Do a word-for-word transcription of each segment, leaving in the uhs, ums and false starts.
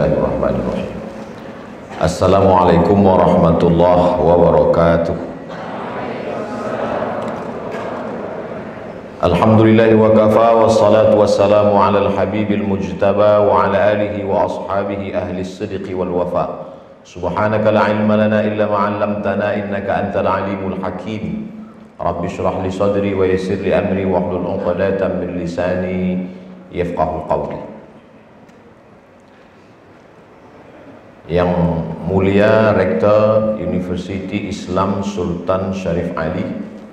Bismillahirrahmanirrahim. Assalamualaikum warahmatullahi wabarakatuh. Alhamdulillahi wa kafa, wassalatu wassalamu ala al-habibil mujtaba wa ala alihi wa ashabihi ahli as-sidqi wal wafa. Subhanaka la ilma lana illa ma 'allamtana innaka antal alimul hakim. Rabbi shrah li sadri wa yassir li amri wahlul 'uqdatam min lisani yafqahu qawli. Yang mulia Rektor Universiti Islam Sultan Syarif Ali,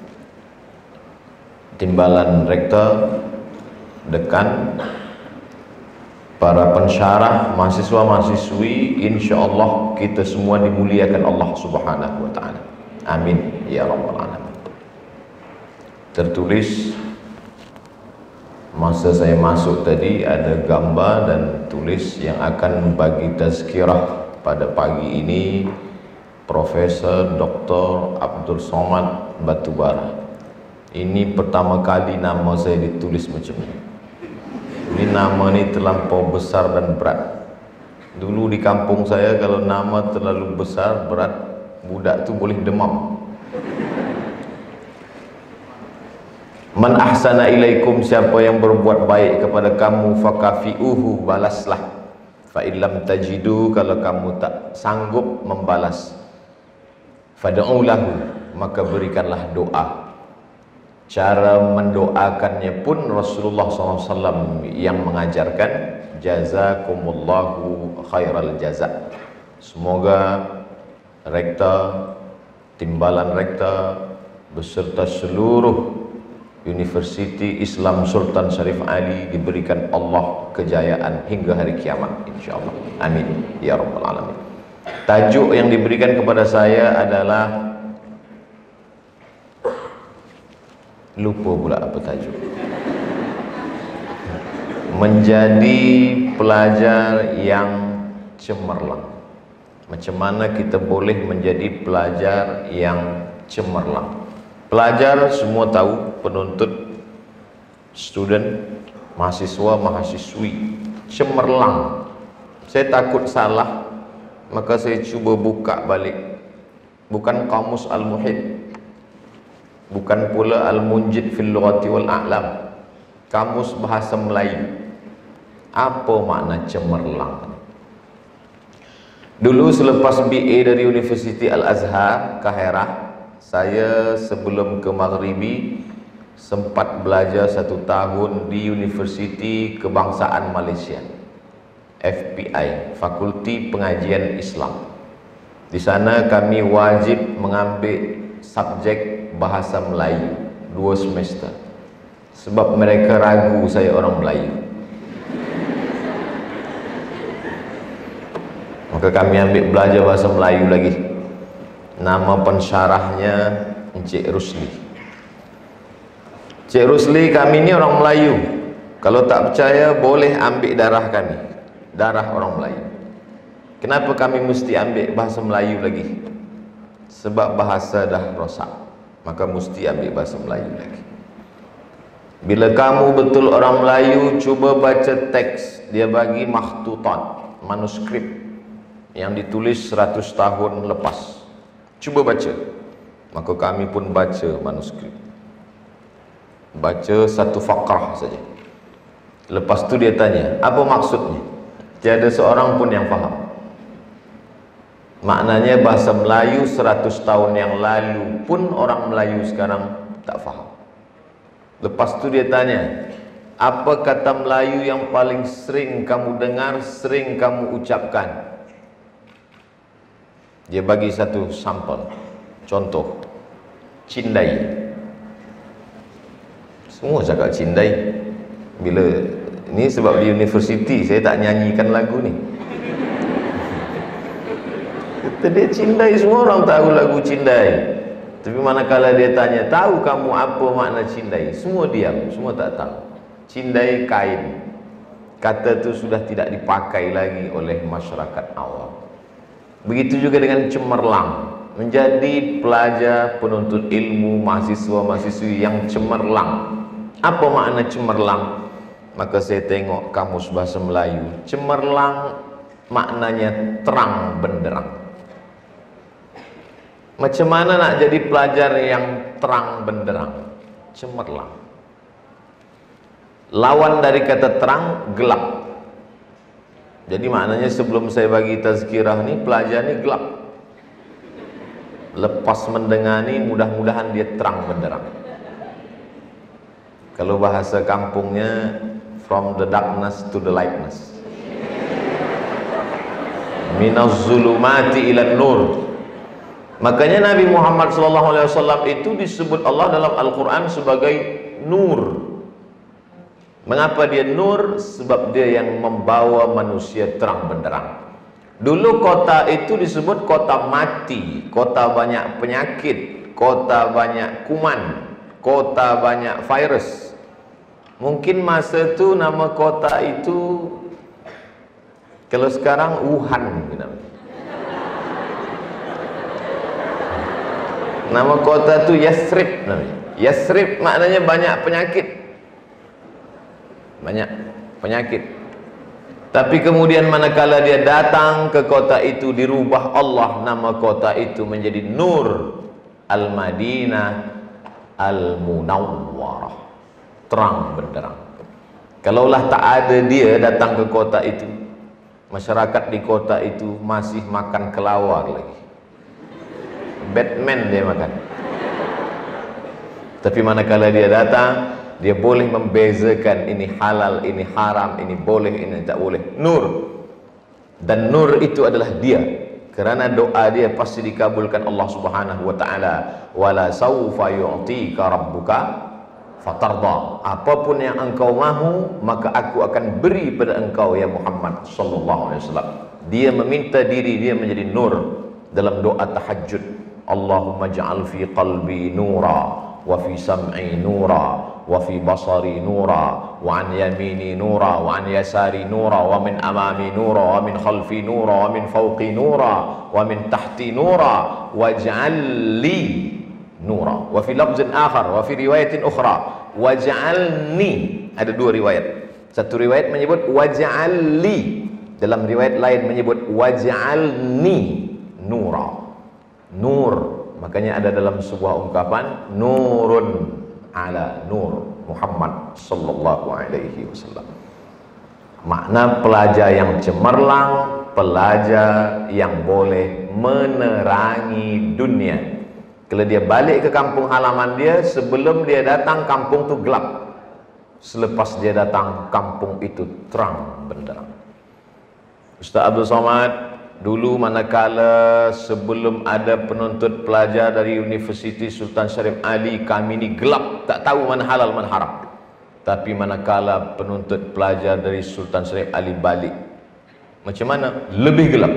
Timbalan Rektor, Dekan, para pensyarah, mahasiswa-mahasiswi, insyaallah kita semua dimuliakan Allah Subhanahu wa taala. Amin ya rabbal alamin. Tertulis masa saya masuk tadi ada gambar dan tulis yang akan bagi tazkirah pada pagi ini Profesor Doktor Abdul Somad Batubara. Ini pertama kali nama saya ditulis macam ni. Ini nama ni terlampau besar dan berat. Dulu di kampung saya kalau nama terlalu besar, berat, budak tu boleh demam. Man ahsana ilaikum, siapa yang berbuat baik kepada kamu, fakafi'uhu, balaslah. Fa illam tajidu, kalau kamu tak sanggup membalas, fad'u lahu, maka berikanlah doa. Cara mendoakannya pun Rasulullah sallallahu alaihi wasallam yang mengajarkan, jazakumullahu khairal jaza. Semoga Rektor, Timbalan Rektor beserta seluruh Universiti Islam Sultan Syarif Ali diberikan Allah kejayaan hingga hari kiamat, insyaallah. Amin ya rabbal alamin. Tajuk yang diberikan kepada saya adalah, lupa pula apa tajuk. Menjadi pelajar yang cemerlang. Macam mana kita boleh menjadi pelajar yang cemerlang? Pelajar semua tahu, penuntut, student, mahasiswa, mahasiswi, cemerlang. Saya takut salah, maka saya cuba buka balik. Bukan Kamus Al-Muhit, bukan pula Al-Munjid fil Lughati wal A'lam, Kamus Bahasa Melayu. Apa makna cemerlang? Dulu selepas B A dari Universiti Al-Azhar, Kaherah, saya sebelum ke Maghribi sempat belajar satu tahun di Universiti Kebangsaan Malaysia, F P I, Fakulti Pengajian Islam. Di sana kami wajib mengambil subjek Bahasa Melayu dua semester, sebab mereka ragu saya orang Melayu. Maka kami ambil belajar Bahasa Melayu lagi. Nama pensyarahnya Encik Rusli. Encik Rusli, kami ni orang Melayu. Kalau tak percaya boleh ambil darah kami, darah orang Melayu. Kenapa kami mesti ambil Bahasa Melayu lagi? Sebab bahasa dah rosak, maka mesti ambil Bahasa Melayu lagi. Bila kamu betul orang Melayu, cuba baca teks. Dia bagi makhtutat, manuskrip yang ditulis seratus tahun lepas. Cuba baca. Maka kami pun baca manuskrip, baca satu fakrah saja. Lepas tu dia tanya, apa maksudnya? Tiada seorang pun yang faham. Maknanya bahasa Melayu seratus tahun yang lalu pun orang Melayu sekarang tak faham. Lepas tu dia tanya, apa kata Melayu yang paling sering kamu dengar, sering kamu ucapkan? Dia bagi satu sampel, contoh, cindai. Semua cakap cindai. Bila ni sebab di universiti saya tak nyanyikan lagu ni. Kata dia cindai, semua orang tahu lagu cindai. Tapi manakala dia tanya, tahu kamu apa makna cindai? Semua diam, semua tak tahu. Cindai kain. Kata tu sudah tidak dipakai lagi oleh masyarakat awam. Begitu juga dengan cemerlang. Menjadi pelajar, penuntut ilmu, mahasiswa-mahasiswi yang cemerlang. Apa makna cemerlang? Maka saya tengok Kamus Bahasa Melayu. Cemerlang maknanya terang benderang. Macam mana nak jadi pelajar yang terang benderang? Cemerlang. Lawan dari kata terang, gelap. Jadi maknanya sebelum saya bagi tazkirah ni, pelajar ni gelap. Lepas mendengar ni, mudah-mudahan dia terang benderang. Kalau bahasa kampungnya, from the darkness to the lightness, minaz zulumati ilan nur. Makanya Nabi Muhammad sallallahu alaihi wasallam itu disebut Allah dalam Al-Quran sebagai nur. Mengapa dia nur? Sebab dia yang membawa manusia terang benderang. Dulu kota itu disebut kota mati, kota banyak penyakit, kota banyak kuman, kota banyak virus. Mungkin masa itu nama kota itu, kalau sekarang Wuhan. Nama kota itu Yathrib namanya. Yathrib maknanya banyak penyakit. Banyak penyakit. Tapi kemudian manakala dia datang ke kota itu, dirubah Allah nama kota itu menjadi Nur Al-Madinah Al-Munawwarah, terang benderang. Kalaulah tak ada dia datang ke kota itu, masyarakat di kota itu masih makan kelawar lagi. Batman dia makan. Tapi manakala dia datang, dia boleh membezakan ini halal, ini haram, ini boleh, ini tak boleh. Nur. Dan nur itu adalah dia. Kerana doa dia pasti dikabulkan Allah Subhanahu wa taala. Wala saufa yu'tika rabbuka fatarda. Apapun yang engkau mahu, maka aku akan beri pada engkau ya Muhammad sallallahu alaihi wasallam. Dia meminta diri dia menjadi nur dalam doa tahajud. Allahumma ja'al fi qalbi nura wa fi sam'i nura wa fi basari nura wa an yamini nura wa an yasari nura wa min amami nura wa min khalfi nura wa min fawqi nura wa min tahti nura waj'al li nura. Wa fi lafzin akhar wa fi riwayatin ukhra waj'alni. Ada dua riwayat. Satu riwayat menyebut waj'al li, dalam riwayat lain menyebut waj'alni nura. Nur, makanya ada dalam sebuah ungkapan nurun ala nur Muhammad sallallahu alaihi wasallam. Makna pelajar yang cemerlang, pelajar yang boleh menerangi dunia. Kalau dia balik ke kampung halaman dia, sebelum dia datang kampung tu gelap. Selepas dia datang kampung itu terang benderang. Ustaz Abdul Somad, dulu manakala sebelum ada penuntut pelajar dari Universiti Sultan Syarif Ali, kami ni gelap, tak tahu mana halal mana haram. Tapi manakala penuntut pelajar dari Sultan Syarif Ali balik, macam mana? Lebih gelap.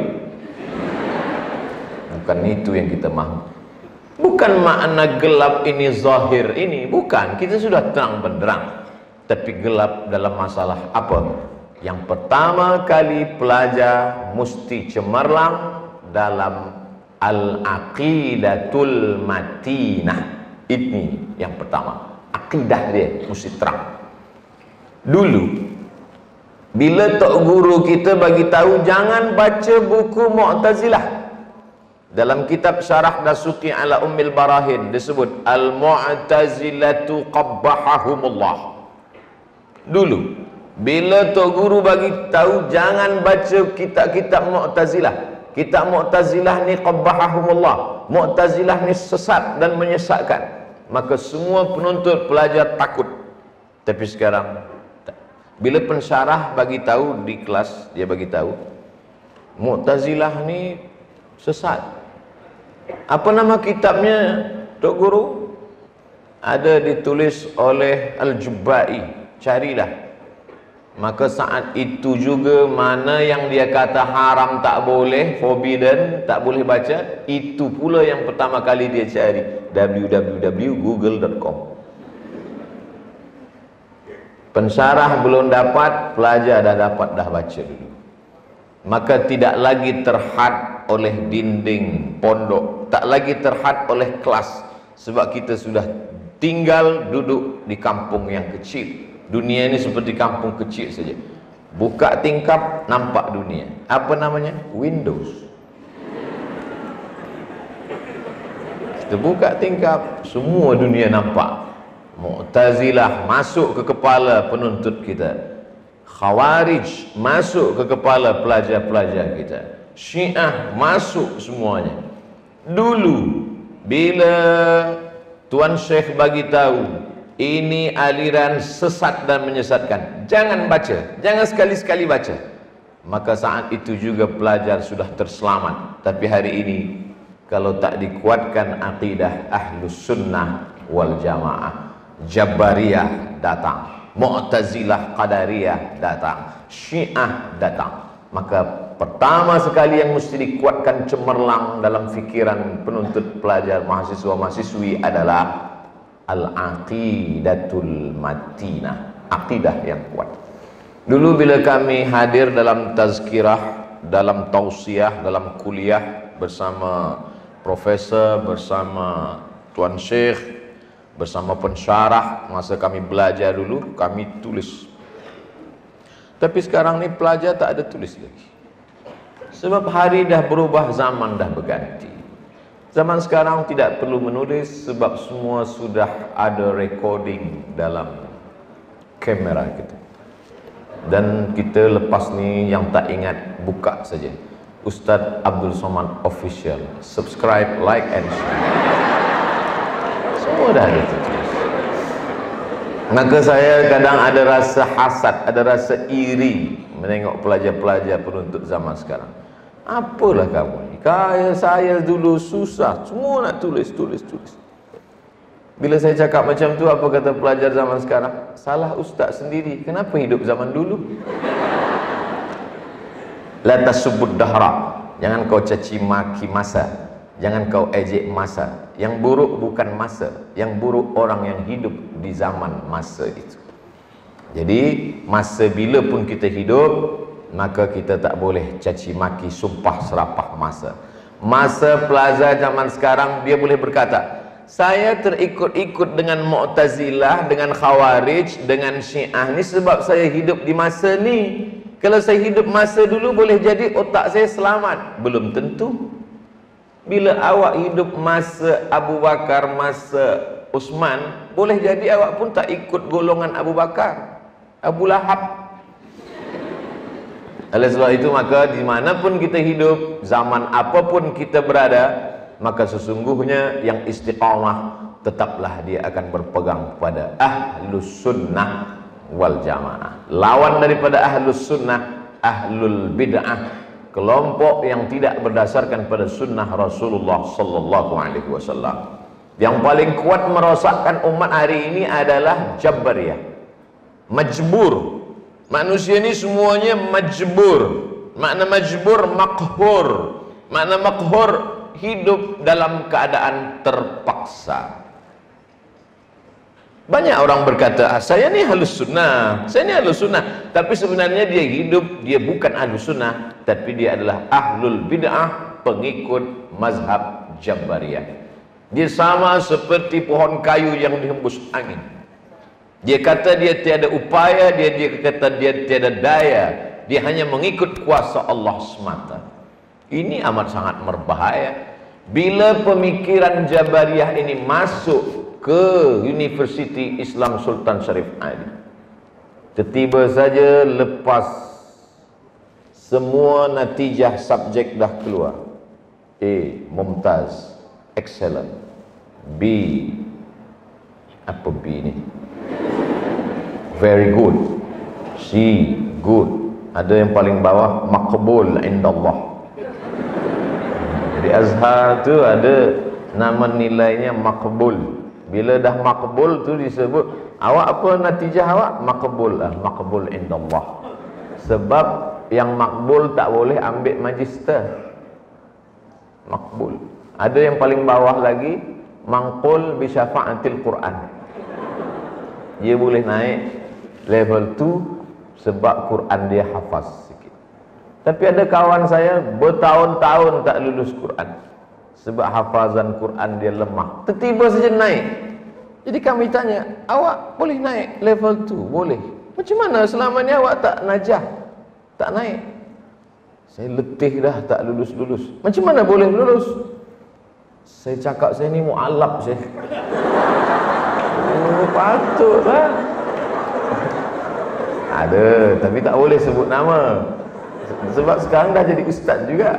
Bukan itu yang kita mahu. Bukan makna gelap ini zahir ini, bukan. Kita sudah terang benderang. Tapi gelap dalam masalah apa? Yang pertama kali pelajar mesti cemerlang dalam al-aqidatul matinah. Ini yang pertama. Akidah dia mesti terang. Dulu bila tok guru kita bagi tahu jangan baca buku Mu'tazilah, dalam kitab Syarah Dasuki ala Ummil Barahin disebut Al-Mu'tazilatu qabbahahumullah. Dulu bila tok guru bagi tahu jangan baca kitab-kitab Mu'tazilah, kitab Mu'tazilah ni qabbahahumullah, Mu'tazilah ni sesat dan menyesatkan, maka semua penuntut pelajar takut. Tapi sekarang bila pensyarah bagi tahu di kelas, dia bagi tahu Mu'tazilah ni sesat. Apa nama kitabnya tok guru? Ada ditulis oleh Al-Jubba'i, carilah. Maka saat itu juga mana yang dia kata haram tak boleh, forbidden, tak boleh baca, itu pula yang pertama kali dia cari, w w w dot google dot com. Pensyarah belum dapat, pelajar dah dapat, dah baca dulu. Maka tidak lagi terhad oleh dinding pondok, tak lagi terhad oleh kelas, sebab kita sudah tinggal duduk di kampung yang kecil. Dunia ini seperti kampung kecil saja. Buka tingkap, nampak dunia. Apa namanya? Windows. Kita buka tingkap, semua dunia nampak. Mu'tazilah masuk ke kepala penuntut kita. Khawarij masuk ke kepala pelajar-pelajar kita. Syiah masuk semuanya. Dulu bila Tuan Syekh bagi tahu ini aliran sesat dan menyesatkan, jangan baca, jangan sekali-sekali baca, maka saat itu juga pelajar sudah terselamat. Tapi hari ini kalau tak dikuatkan akidah Ahlus Sunnah wal Jamaah, Jabariyah datang, Mu'tazilah Qadariyah datang, Syiah datang, maka pertama sekali yang mesti dikuatkan cemerlang dalam fikiran penuntut pelajar, mahasiswa mahasiswi adalah al-aqidatul matinah, akidah yang kuat. Dulu bila kami hadir dalam tazkirah, dalam tausiah, dalam kuliah bersama profesor, bersama Tuan Syekh, bersama pensyarah, masa kami belajar dulu, kami tulis. Tapi sekarang ni pelajar tak ada tulis lagi. Sebab hari dah berubah, zaman dah berganti. Zaman sekarang tidak perlu menulis sebab semua sudah ada recording dalam kamera kita. Dan kita lepas ni yang tak ingat, buka saja Ustaz Abdul Somad Official, subscribe, like and share. Semua dah ada tertulis. Maka saya kadang ada rasa hasad, ada rasa iri menengok pelajar-pelajar penuntut zaman sekarang. Apalah kamu ni, kaya saya dulu susah, semua nak tulis, tulis, tulis. Bila saya cakap macam tu, apa kata pelajar zaman sekarang? Salah ustaz sendiri, kenapa hidup zaman dulu? La tasubud dahra, jangan kau caci maki masa, jangan kau ejek masa. Yang buruk bukan masa, yang buruk orang yang hidup di zaman masa itu. Jadi masa bila pun kita hidup, maka kita tak boleh caci maki, sumpah serapah masa. Masa pelajar zaman sekarang, dia boleh berkata, saya terikut-ikut dengan Mu'tazilah, dengan Khawarij, dengan Syiah ni sebab saya hidup di masa ni. Kalau saya hidup masa dulu, boleh jadi otak saya selamat. Belum tentu. Bila awak hidup masa Abu Bakar, masa Uthman, boleh jadi awak pun tak ikut golongan Abu Bakar, Abu Lahab. Oleh sebab itu, maka dimanapun kita hidup, zaman apapun kita berada, maka sesungguhnya yang istiqamah tetaplah dia akan berpegang pada Ahlus Sunnah wal Jamaah. Lawan daripada Ahlus Sunnah, Ahlul Bid'ah, kelompok yang tidak berdasarkan pada sunnah Rasulullah sallallahu alaihi wasallam. Yang paling kuat merosakkan umat hari ini adalah Jabariyah, majbur. Manusia ini semuanya majbur. Makna majbur, makhur. Makna makhur, hidup dalam keadaan terpaksa. Banyak orang berkata, ah, saya ni Ahlus Sunnah, saya ni Ahlus Sunnah, tapi sebenarnya dia hidup, dia bukan Ahlus Sunnah, tapi dia adalah Ahlul Bid'ah, pengikut mazhab Jabariyah. Dia sama seperti pohon kayu yang dihembus angin. Dia kata dia tiada upaya, dia dia kata dia tiada daya, dia hanya mengikut kuasa Allah semata. Ini amat sangat berbahaya. Bila pemikiran Jabariyah ini masuk ke Universiti Islam Sultan Syarif Ali, tiba saja lepas semua natijah subjek dah keluar, A, Mumtaz, excellent, B, apa B ni? Very good, C, good, ada yang paling bawah, maqbul indallah. Di Azhar tu ada nama nilainya maqbul. Bila dah maqbul tu disebut, awak apa natijah awak? Maqbul lah, maqbul indallah. Sebab yang makbul tak boleh ambil magister. Makbul. Ada yang paling bawah lagi, mangqul bi syafa'atil Quran. Dia boleh naik level dua sebab Quran dia hafaz sikit. Tapi ada kawan saya bertahun-tahun tak lulus Quran sebab hafazan Quran dia lemah. Tiba-tiba saja naik. Jadi kami tanya, awak boleh naik level dua? Boleh. Macam mana selama ni awak tak najah? tak naik. Saya letih dah, tak lulus-lulus. Macam mana boleh lulus? Saya cakap saya ni mu'alab saya. Oh, patutlah. Ada, tapi tak boleh sebut nama. Sebab sekarang dah jadi ustaz juga.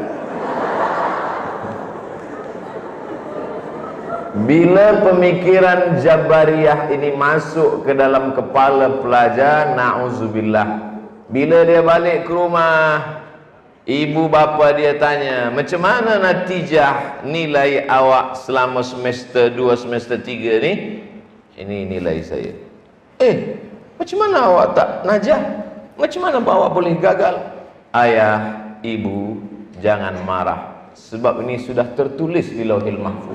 Bila pemikiran Jabariyah ini masuk ke dalam kepala pelajar, na'udzubillah. Bila dia balik ke rumah, ibu bapa dia tanya, macam mana natijah nilai awak selama semester dua, semester tiga ni? Ini nilai saya. Eh, macam mana awak tak najah? Macam mana awak boleh gagal? Ayah, ibu, jangan marah. Sebab ini sudah tertulis di Lauhil Mahfuz.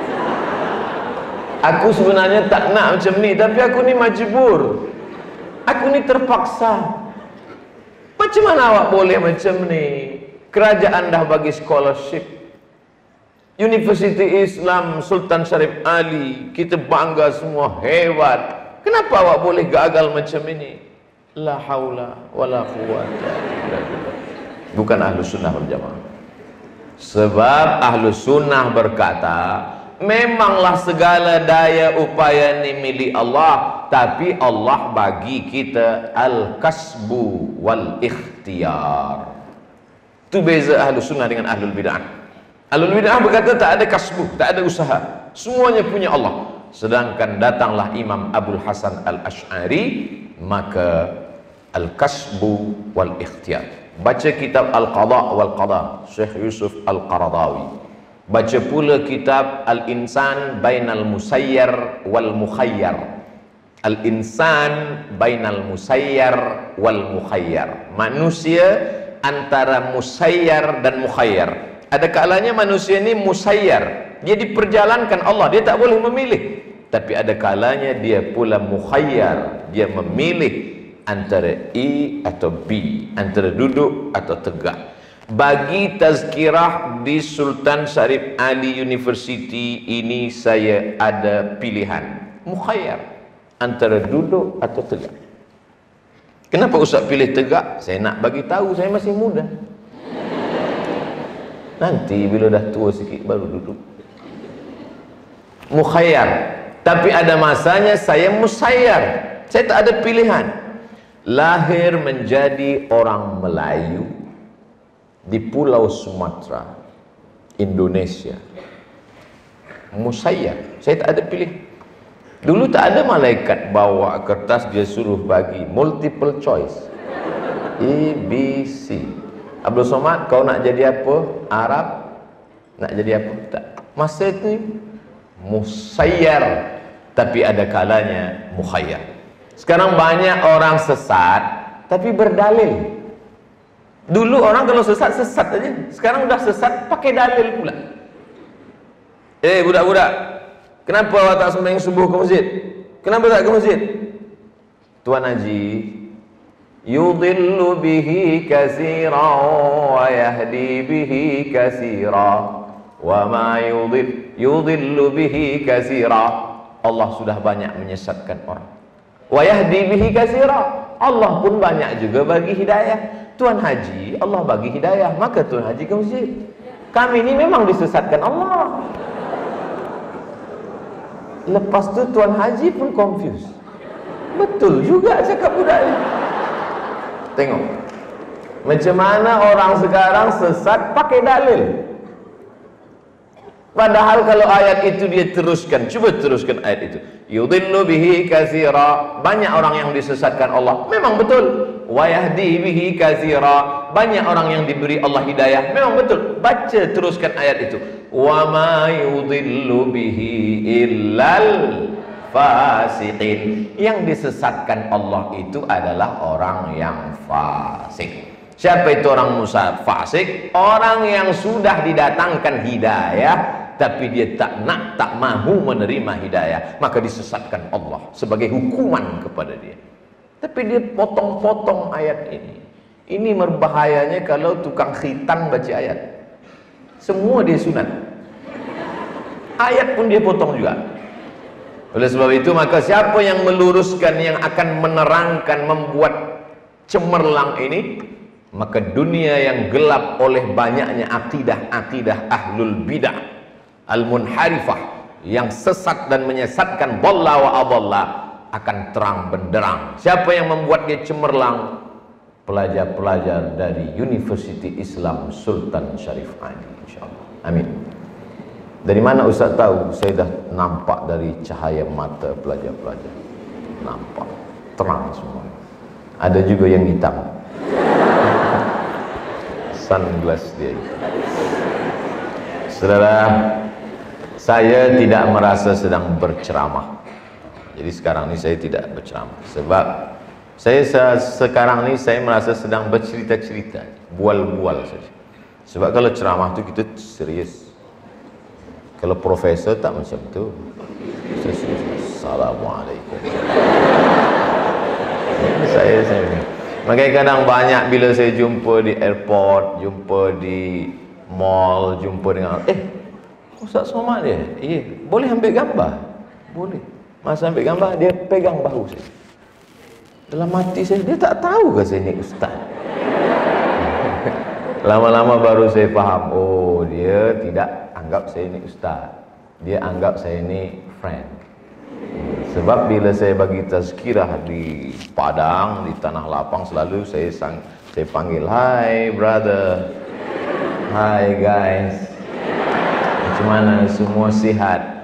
Aku sebenarnya tak nak macam ni, tapi aku ni majbur. Aku ni terpaksa. Macam mana awak boleh macam ni? Kerajaan dah bagi scholarship. Universiti Islam Sultan Syarif Ali, kita bangga semua, hebat. Kenapa awak boleh gagal macam ini? La haula wala quwwata illa billah. Bukan Ahlus Sunnah wal Jamaah. Sebab Ahlus Sunnah berkata, memanglah segala daya upaya ni milik Allah, tapi Allah bagi kita al-kasbu wal ikhtiyar. Itu beza Ahlus Sunnah dengan Ahlul Bid'ah. Ahlul Bid'ah berkata tak ada kasbu, tak ada usaha, semuanya punya Allah. Sedangkan datanglah Imam Abul Hasan Al-Ash'ari, maka al-kasbu wal ikhtiyar. Baca kitab Al-Qadha wal Qadha, Syekh Yusuf Al-Qaradawi. Baca pula kitab Al-Insan Bainal Musayyar wal Mukhayyar. Al-Insan Bainal Musayyar wal Mukhayyar. Manusia antara musayyar dan mukhayyar. Ada kalanya manusia ini musayyar, dia diperjalankan Allah, dia tak boleh memilih. Tapi ada kalanya dia pula mukhayyar, dia memilih antara A atau B, antara duduk atau tegak. Bagi tazkirah di Sultan Syarif Ali University ini, saya ada pilihan mukhayyar antara duduk atau tegak. Kenapa Ustaz pilih tegak? Saya nak bagi tahu saya masih muda. Nanti bila dah tua sikit baru duduk. Mukhayyar. Tapi ada masanya saya musayyar. Saya tak ada pilihan. Lahir menjadi orang Melayu di Pulau Sumatera, Indonesia. Musayyar. Saya tak ada pilih. Dulu tak ada malaikat bawa kertas dia suruh bagi multiple choice. A, B, C. Abdul Somad, kau nak jadi apa? Arab? Nak jadi apa? Tak. Masa itu musayyar, tapi ada kalanya mukhayyar. Sekarang banyak orang sesat tapi berdalil. Dulu orang kalau sesat, sesat aja. Sekarang udah sesat pakai dalil pula. Eh budak-budak, kenapa awak tak sembahyang subuh ke masjid? Kenapa tak ke masjid? Tuan Haji, yudhillu bihi katsira wa yahdi bihi katsira wa ma yudhill yudhillu bihi katsira. Allah sudah banyak menyesatkan orang. Wa yahdi bihi katsira. Allah pun banyak juga bagi hidayah. Tuan Haji, Allah bagi hidayah, maka Tuan Haji ke masjid. Kami ini memang disesatkan Allah. Lepas tu Tuan Haji pun confused. Betul juga cakap budak ni. Tengok macam mana orang sekarang sesat pakai dalil. Padahal kalau ayat itu dia teruskan, cuba teruskan ayat itu. Yudhillu bihi katsira, banyak orang yang disesatkan Allah, memang betul. Wa yahdi bihi katsira, banyak orang yang diberi Allah hidayah, memang betul. Baca teruskan ayat itu. Wa ma yudhillu bihi illal fasiqin. Yang disesatkan Allah itu adalah orang yang fasik. Siapa itu orang musa fasik? Orang yang sudah didatangkan hidayah, tapi dia tak nak, tak mahu menerima hidayah, maka disesatkan Allah sebagai hukuman kepada dia. Tapi dia potong-potong ayat ini. Ini berbahayanya kalau tukang khitan baca ayat. Semua dia sunat. Ayat pun dia potong juga. Oleh sebab itu, maka siapa yang meluruskan, yang akan menerangkan, membuat cemerlang ini, maka dunia yang gelap oleh banyaknya akidah-akidah ahlul bidah al-munharifah yang sesat dan menyesatkan, dhalla wa adalla, akan terang benderang. Siapa yang membuat dia cemerlang? Pelajar-pelajar dari Universiti Islam Sultan Syarif Ali, insyaallah. Amin. Dari mana Ustaz tahu? Saya dah nampak dari cahaya mata pelajar-pelajar. Nampak terang semua. Ada juga yang hitam. Sunglass dia itu. Saudara, saya tidak merasa sedang berceramah. Jadi sekarang ini saya tidak berceramah. Sebab saya sekarang ini saya merasa sedang bercerita-cerita, bual-bual saja. Sebab kalau ceramah tu kita serius. Kalau profesor tak macam tu. Assalamualaikum. Saya saya makanya kadang banyak bila saya jumpa di airport, jumpa di mall, jumpa dengan eh Ustaz Somad dia, iya, boleh ambil gambar? Boleh. Masa ambil gambar, dia pegang bahu saya. Dalam hati saya, dia tak tahu ke saya ni ustaz? Lama-lama baru saya faham, oh dia tidak anggap saya ni ustaz. Dia anggap saya ni friend. Sebab bila saya bagi tazkirah di Padang, di Tanah Lapang, selalu saya sang, saya panggil, "Hai brother, hai guys, macam mana, semua sihat?"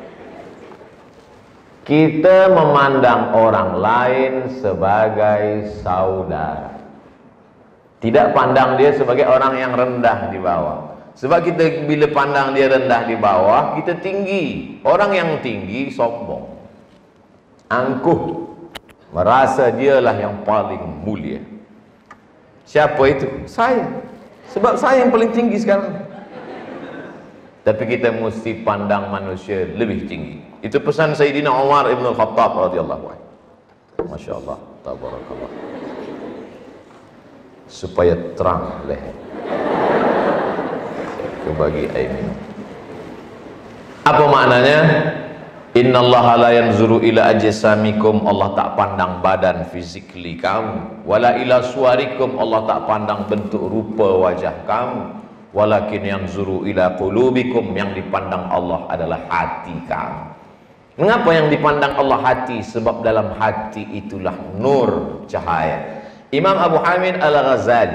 Kita memandang orang lain sebagai saudara, tidak pandang dia sebagai orang yang rendah di bawah. Sebab kita bila pandang dia rendah di bawah, kita tinggi. Orang yang tinggi sombong, angkuh, merasa dialah yang paling mulia. Siapa itu? Saya. Sebab saya yang paling tinggi sekarang. Tapi kita mesti pandang manusia lebih tinggi. Itu pesan Sayyidina Umar Ibn Khattab radhiyallahu anhu. Masya Allah, tabarakallah. Supaya terang leher. Aku bagi air minum. Apa maknanya? Innallaha la yanzuru ila ajsamikum, Allah tak pandang badan fizikali kamu. Wala ila suwarikum, Allah tak pandang bentuk rupa wajah kamu. Walakin yanzuru ila qulubikum, yang dipandang Allah adalah hati kamu. Mengapa yang dipandang Allah hati? Sebab dalam hati itulah nur, cahaya. Imam Abu Hamid Al-Ghazali,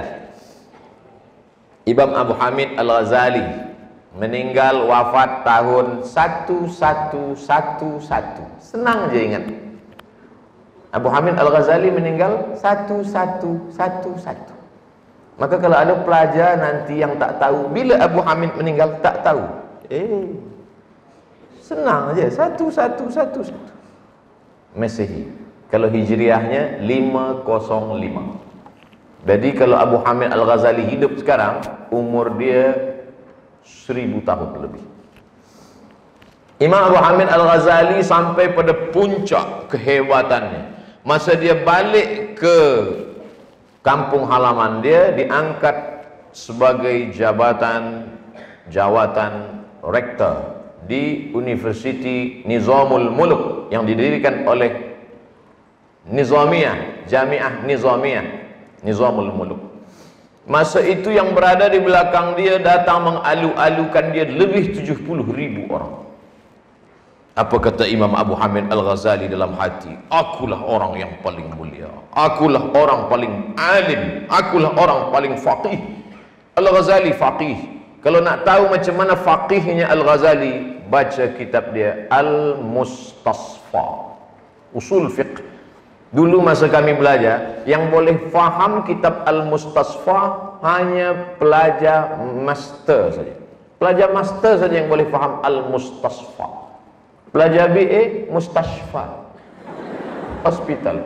Imam Abu Hamid Al-Ghazali meninggal wafat tahun seribu seratus sebelas. Senang je ingat. Abu Hamid Al-Ghazali meninggal seribu seratus sebelas. Maka kalau ada pelajar nanti yang tak tahu bila Abu Hamid meninggal, tak tahu, eh senang aja, seribu seratus sebelas Masehi. Kalau Hijriahnya lima kosong lima. Jadi kalau Abu Hamid Al-Ghazali hidup sekarang, umur dia seribu tahun lebih. Imam Abu Hamid Al-Ghazali sampai pada puncak kehebatannya. Masa dia balik ke kampung halaman dia, diangkat sebagai jabatan jawatan rektor di Universiti Nizamul Mulk yang didirikan oleh Nizamiyah, Jamiah Nizamiyah, Nizamul Mulk. Masa itu yang berada di belakang dia datang mengalu-alukan dia lebih tujuh puluh ribu orang. Apa kata Imam Abu Hamid Al-Ghazali dalam hati? Akulah orang yang paling mulia, akulah orang paling alim, akulah orang paling faqih. Al-Ghazali faqih. Kalau nak tahu macam mana faqihnya Al-Ghazali, baca kitab dia Al-Mustasfa, Usul Fiqh. Dulu masa kami belajar, yang boleh faham kitab Al-Mustasfa hanya pelajar master saja. Pelajar master saja yang boleh faham Al-Mustasfa. Pelajar B A, Mustashfa, hospital.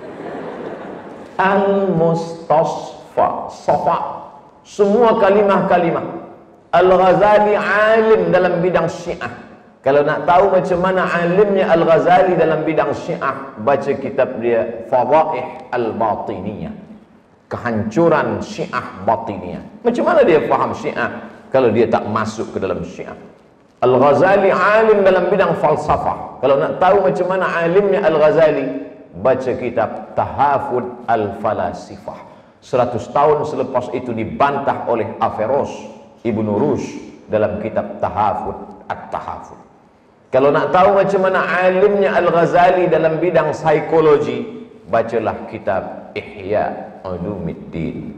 Al-Mustasfa, Safa, semua kalimah-kalimah. Al-Ghazali alim dalam bidang Syiah. Kalau nak tahu macam mana alimnya Al-Ghazali dalam bidang Syiah, baca kitab dia Fadaih Al-Batiniyah, kehancuran Syiah Batiniyah. Macam mana dia faham Syiah kalau dia tak masuk ke dalam Syiah? Al-Ghazali alim dalam bidang falsafah. Kalau nak tahu macam mana alimnya Al-Ghazali, baca kitab Tahafud Al-Falasifah. Seratus tahun selepas itu dibantah oleh Averroes Ibn Rushd dalam kitab Tahafut At-Tahafut. Kalau nak tahu macam mana alimnya Al-Ghazali dalam bidang psikologi, bacalah kitab Ihya Ulumuddin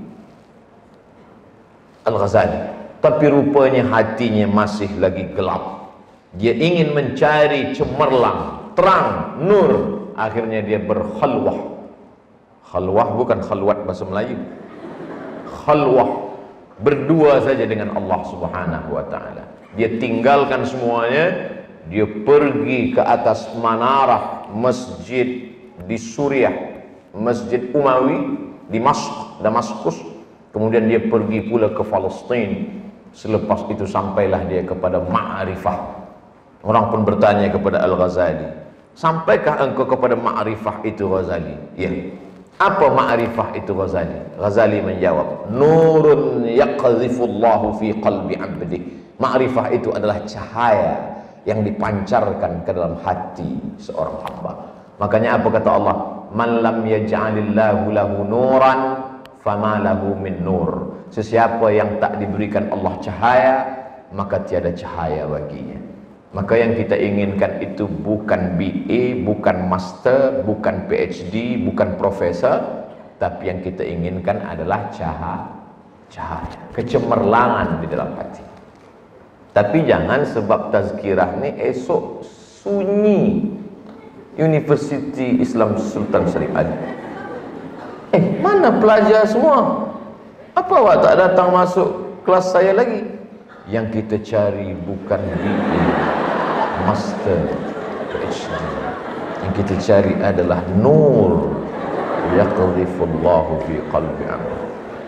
Al-Ghazali. Tapi rupanya hatinya masih lagi gelap. Dia ingin mencari cemerlang, terang, nur. Akhirnya dia berkhalwah. Khalwah bukan khalwat bahasa Melayu. Khalwah, berdua saja dengan Allah Subhanahu wa taala. Dia tinggalkan semuanya, dia pergi ke atas manarah masjid di Suriah, Masjid Umawi di Damaskus. Kemudian dia pergi pula ke Palestin. Selepas itu sampailah dia kepada ma'rifah. Orang pun bertanya kepada Al-Ghazali, sampaikah engkau kepada ma'rifah itu Ghazali? Ya. Apa ma'rifah itu Ghazali? Ghazali menjawab, nurun yaqdhifullahu fi qalbi 'abdi. Ma'rifah itu adalah cahaya yang dipancarkan ke dalam hati seorang hamba. Makanya apa kata Allah? Man lam yaj'alillahu lahu nuran fama lahu min nur. Sesiapa yang tak diberikan Allah cahaya, maka tiada cahaya baginya. Maka yang kita inginkan itu bukan B A, bukan master, bukan P H D, bukan profesor, tapi yang kita inginkan adalah cahaya, cahaya, kecemerlangan di dalam hati. Tapi jangan sebab tazkirah ni esok sunyi University Islam Sultan Syarif Ali. Eh, mana pelajar semua? Apa awak tak datang masuk kelas saya lagi? Yang kita cari bukan B A, master, P H D. Yang kita cari adalah nur yaqdhifullahu fi qalbi 'abd.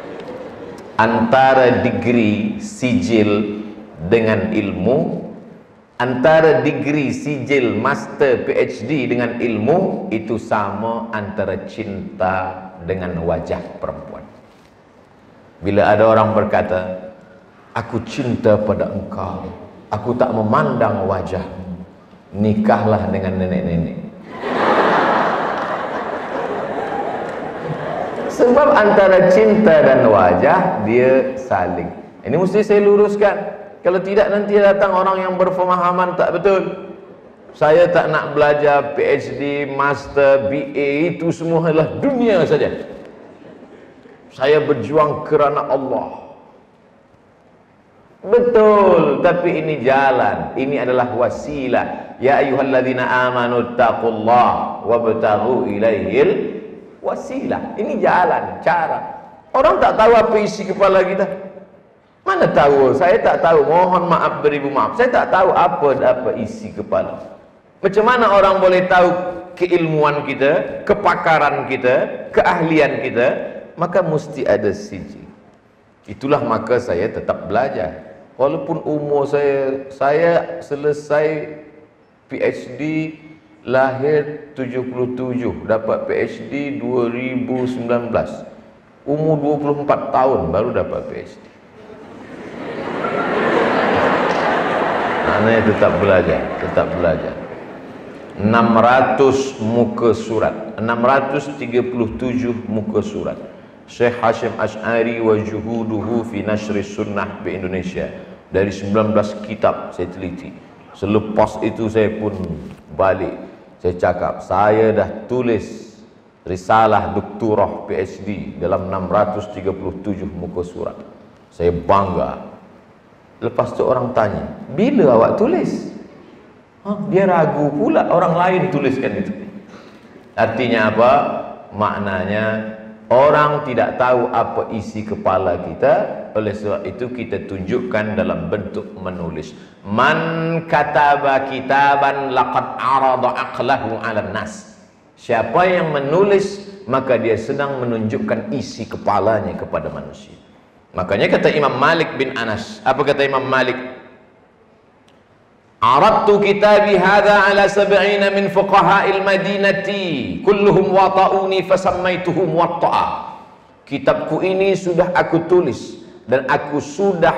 Antara degree sijil dengan ilmu, antara degree sijil master P H D dengan ilmu, itu sama antara cinta dengan wajah perempuan. Bila ada orang berkata, aku cinta pada engkau, aku tak memandang wajahmu, nikahlah dengan nenek-nenek. Sebab antara cinta dan wajah dia saling. Ini mesti saya luruskan. Kalau tidak nanti datang orang yang berpemahaman tak betul. Saya tak nak belajar P H D, master, B A, itu semua adalah dunia saja. Saya berjuang kerana Allah. Betul, tapi ini jalan, ini adalah wasilah. Ya ayyuhalladzina amanu taqullaha wabtaghu ilaihil wasilah. Ini jalan, cara. Orang tak tahu apa isi kepala kita. Mana tahu? Saya tak tahu. Mohon maaf beribu maaf. Saya tak tahu apa apa isi kepala. Macam mana orang boleh tahu keilmuan kita, kepakaran kita, keahlian kita? Maka mesti ada sijil. Itulah maka saya tetap belajar. Walaupun umur saya, saya selesai P H D lahir tujuh puluh tujuh, dapat P H D dua ribu sembilan belas. Umur dua puluh empat tahun baru dapat P H D. Maknanya tetap belajar, tetap belajar. enam ratus muka surat, enam ratus tiga puluh tujuh muka surat. Syekh Hashim Ash'ari wa juhuduhu fi nashri sunnah di Indonesia. Dari sembilan belas kitab saya teliti. Selepas itu saya pun balik. Saya cakap, saya dah tulis risalah doktorah P H D dalam enam ratus tiga puluh tujuh muka surat. Saya bangga. Lepas tu orang tanya, bila awak tulis? Hah, dia ragu pula orang lain tuliskan itu. Artinya apa? Maknanya orang tidak tahu apa isi kepala kita. Oleh sebab itu kita tunjukkan dalam bentuk menulis. Man kataba kitaban laqad arada aqlahu 'alan nas. Siapa yang menulis, maka dia sedang menunjukkan isi kepalanya kepada manusia. Makanya kata Imam Malik bin Anas, apa kata Imam Malik? Aradtu kitabi hadha ala sab'ina min fuqaha'il madinati kulluhum wata'uni fasammaituhum watta'a. Kitabku ini sudah aku tulis dan aku sudah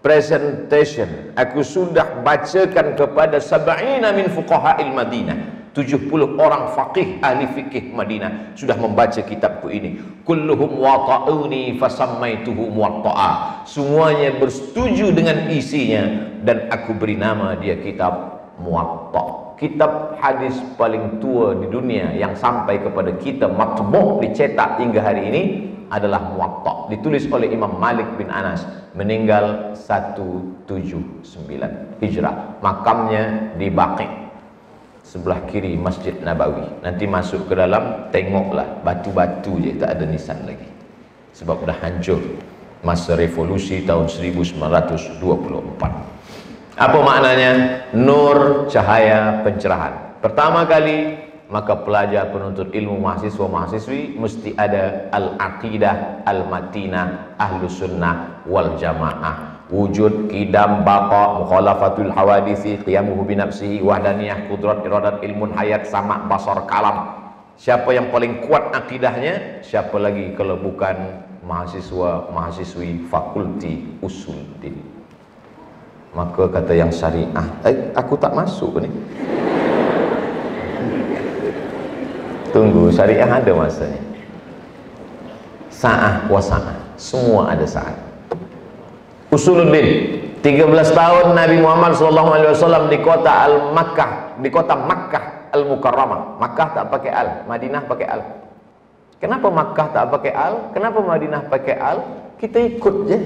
presentation, aku sudah bacakan kepada sab'ina min fuqaha'il Madinah, tujuh puluh orang faqih ahli fikih Madinah sudah membaca kitabku ini. Kulluhum wata'uni fasammaituhu muwatta'a. Semuanya bersetuju dengan isinya dan aku beri nama dia kitab Muwatta. Kitab hadis paling tua di dunia yang sampai kepada kita matbu' dicetak hingga hari ini adalah Muwatta, ditulis oleh Imam Malik bin Anas, meninggal seratus tujuh puluh sembilan Hijrah. Makamnya di Baqi, sebelah kiri Masjid Nabawi. Nanti masuk ke dalam, tengoklah batu-batu je, tak ada nisan lagi, sebab dah hancur masa revolusi tahun seribu sembilan ratus dua puluh empat. Apa maknanya? Nur, cahaya, pencerahan. Pertama kali, maka pelajar penuntut ilmu, mahasiswa mahasiswi mesti ada al-aqidah al-matinah ahlus sunnah wal jamaah. Wujud, qidam, baqa, mukhalafatul hawadisi, qiyamuhu binafsihi, wahdaniyah, kudrat, iradat, ilmun, hayat, sama, basar, kalam. Siapa yang paling kuat akidahnya? Siapa lagi kalau bukan mahasiswa mahasiswi fakulti usuluddin? Maka kata yang syariah, eh, aku tak masuk ni. Tunggu, syariah ada masanya. Sa'ah wa sa'ah, semua ada saat. Usuluddin, tiga belas tahun Nabi Muhammad shallallahu alaihi wasallam di kota Al-Makkah, di kota Makkah Al-Mukarramah. Makkah tak pakai al, Madinah pakai al. Kenapa Makkah tak pakai al? Kenapa Madinah pakai al? Kita ikut je.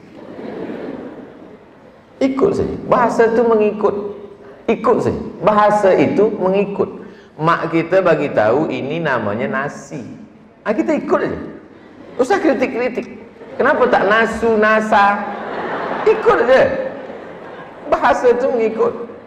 Ikut saja. Bahasa itu mengikut. Ikut saja. Bahasa itu mengikut. Mak kita bagi tahu ini namanya nasi. Ah, kita ikut aja. Usah kritik-kritik. Kenapa tak nasu, nasa? Ikut aja. Bahasa itu mengikut.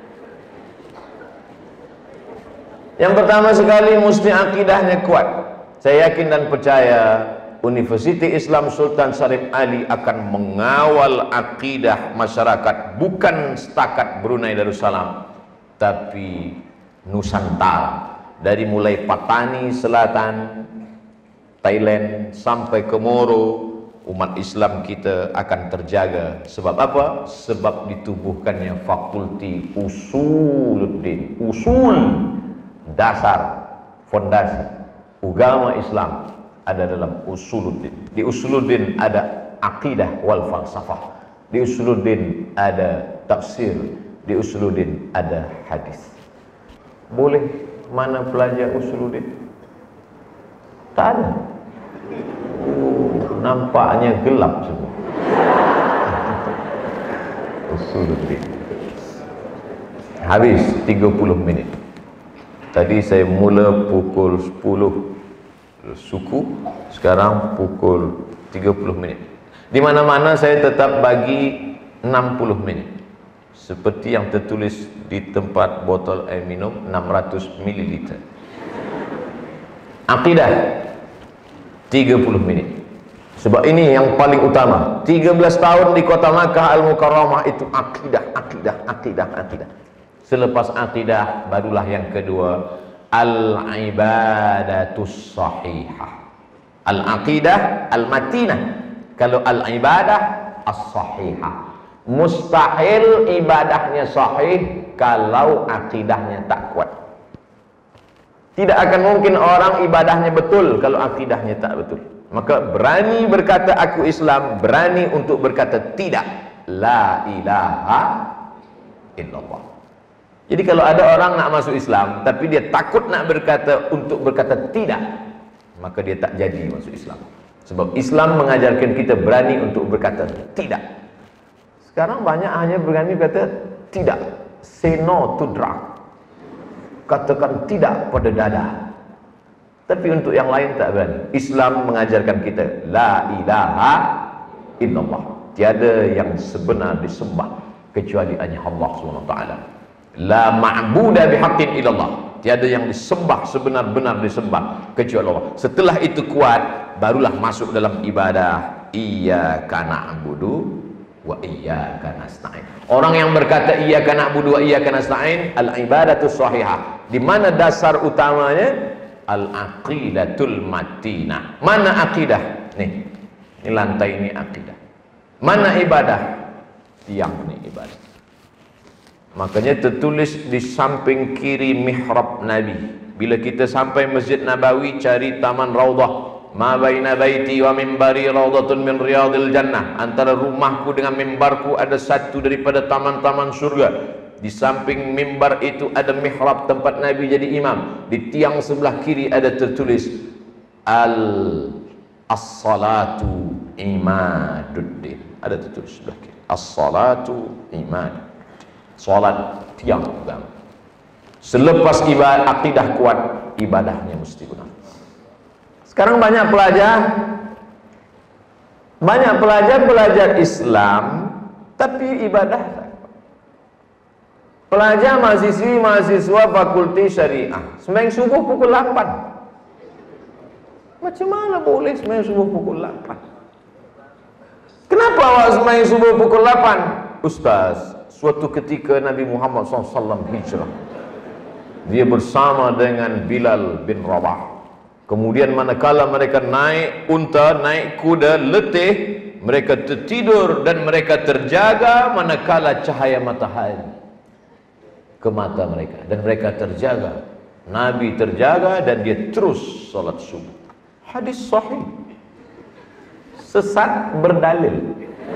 Yang pertama sekali mesti akidahnya kuat. Saya yakin dan percaya Universiti Islam Sultan Syarif Ali akan mengawal akidah masyarakat, bukan setakat Brunei Darussalam, tapi Nusantara, dari mulai Patani Selatan, Thailand sampai ke Moro. Umat Islam kita akan terjaga. Sebab apa? Sebab ditubuhkannya fakulti usuluddin, usul, dasar, fondasi agama Islam ada dalam usuluddin. Di usuluddin ada akidah wal falsafah, di usuluddin ada tafsir, di usuluddin ada hadis. Boleh mana pelajar usuluddin? Tak ada. Oh, nampaknya gelap semua. Usuluddin. Habis tiga puluh minit. Tadi saya mula pukul sepuluh suku, sekarang pukul tiga puluh minit. Di mana-mana saya tetap bagi enam puluh minit. Seperti yang tertulis di tempat botol air minum, enam ratus mililiter. Akidah tiga puluh minit. Sebab ini yang paling utama. tiga belas tahun di kota Makkah Al-Mukarramah itu akidah, akidah, akidah, akidah. Selepas akidah barulah yang kedua, al-ibadatus sahihah. Al-aqidah al-matinah. Kalau al-ibadah as-sahihah. Mustahil ibadahnya sahih kalau akidahnya tak kuat. Tidak akan mungkin orang ibadahnya betul kalau akidahnya tak betul. Maka berani berkata aku Islam, berani untuk berkata tidak, la ilaha illallah. Jadi kalau ada orang nak masuk Islam tapi dia takut nak berkata untuk berkata tidak, maka dia tak jadi masuk Islam. Sebab Islam mengajarkan kita berani untuk berkata tidak. Sekarang banyak hanya berani berkata tidak, say no to drug, katakan tidak pada dada. Tapi untuk yang lain tak berani. Islam mengajarkan kita la ilaha illallah, tiada yang sebenar disembah kecuali hanya Allah subhanahu wa taala. La ma'buda bihaqqin illallah, tiada yang disembah sebenar-benar disembah kecuali Allah. Setelah itu kuat, barulah masuk dalam ibadah iyyaka na'budu wa iyyaka nasta'in. Orang yang berkata iyyaka na'budu wa iyyaka nasta'in, al-ibadatus shahihah. Di mana dasar utamanya? Al-aqidatul matinah. Mana akidah? Nih, ini lantai ini akidah. Mana ibadah? Tiang ini ibadah. Makanya tertulis di samping kiri mihrab Nabi. Bila kita sampai Masjid Nabawi, cari taman Raudhah. Ma baina baiti wa mimbari raudhatun min riyadil jannah. Antara rumahku dengan mimbarku ada satu daripada taman-taman surga. Di samping mimbar itu ada mihrab tempat Nabi jadi imam. Di tiang sebelah kiri ada tertulis al as-salatu imaduddin. Ada tertulis sebelah kiri. As-salatu imad. Salat tiang agama. Selepas ibadah akidah kuat, ibadahnya mesti benar. Sekarang banyak pelajar Banyak pelajar belajar Islam tapi ibadah tak. Pelajar mahasiswi mahasiswa fakulti syariah sembahyang subuh pukul lapan. Macam mana boleh sembahyang subuh pukul lapan? Kenapa awak sembahyang subuh pukul lapan? Ustaz, suatu ketika Nabi Muhammad sallallahu alaihi wasallam hijrah. Dia bersama dengan Bilal bin Rabah. Kemudian manakala mereka naik unta, naik kuda, letih, mereka tertidur dan mereka terjaga manakala cahaya matahari ke mata mereka, dan mereka terjaga. Nabi terjaga dan dia terus salat subuh. Hadis sahih. Sesat berdalil.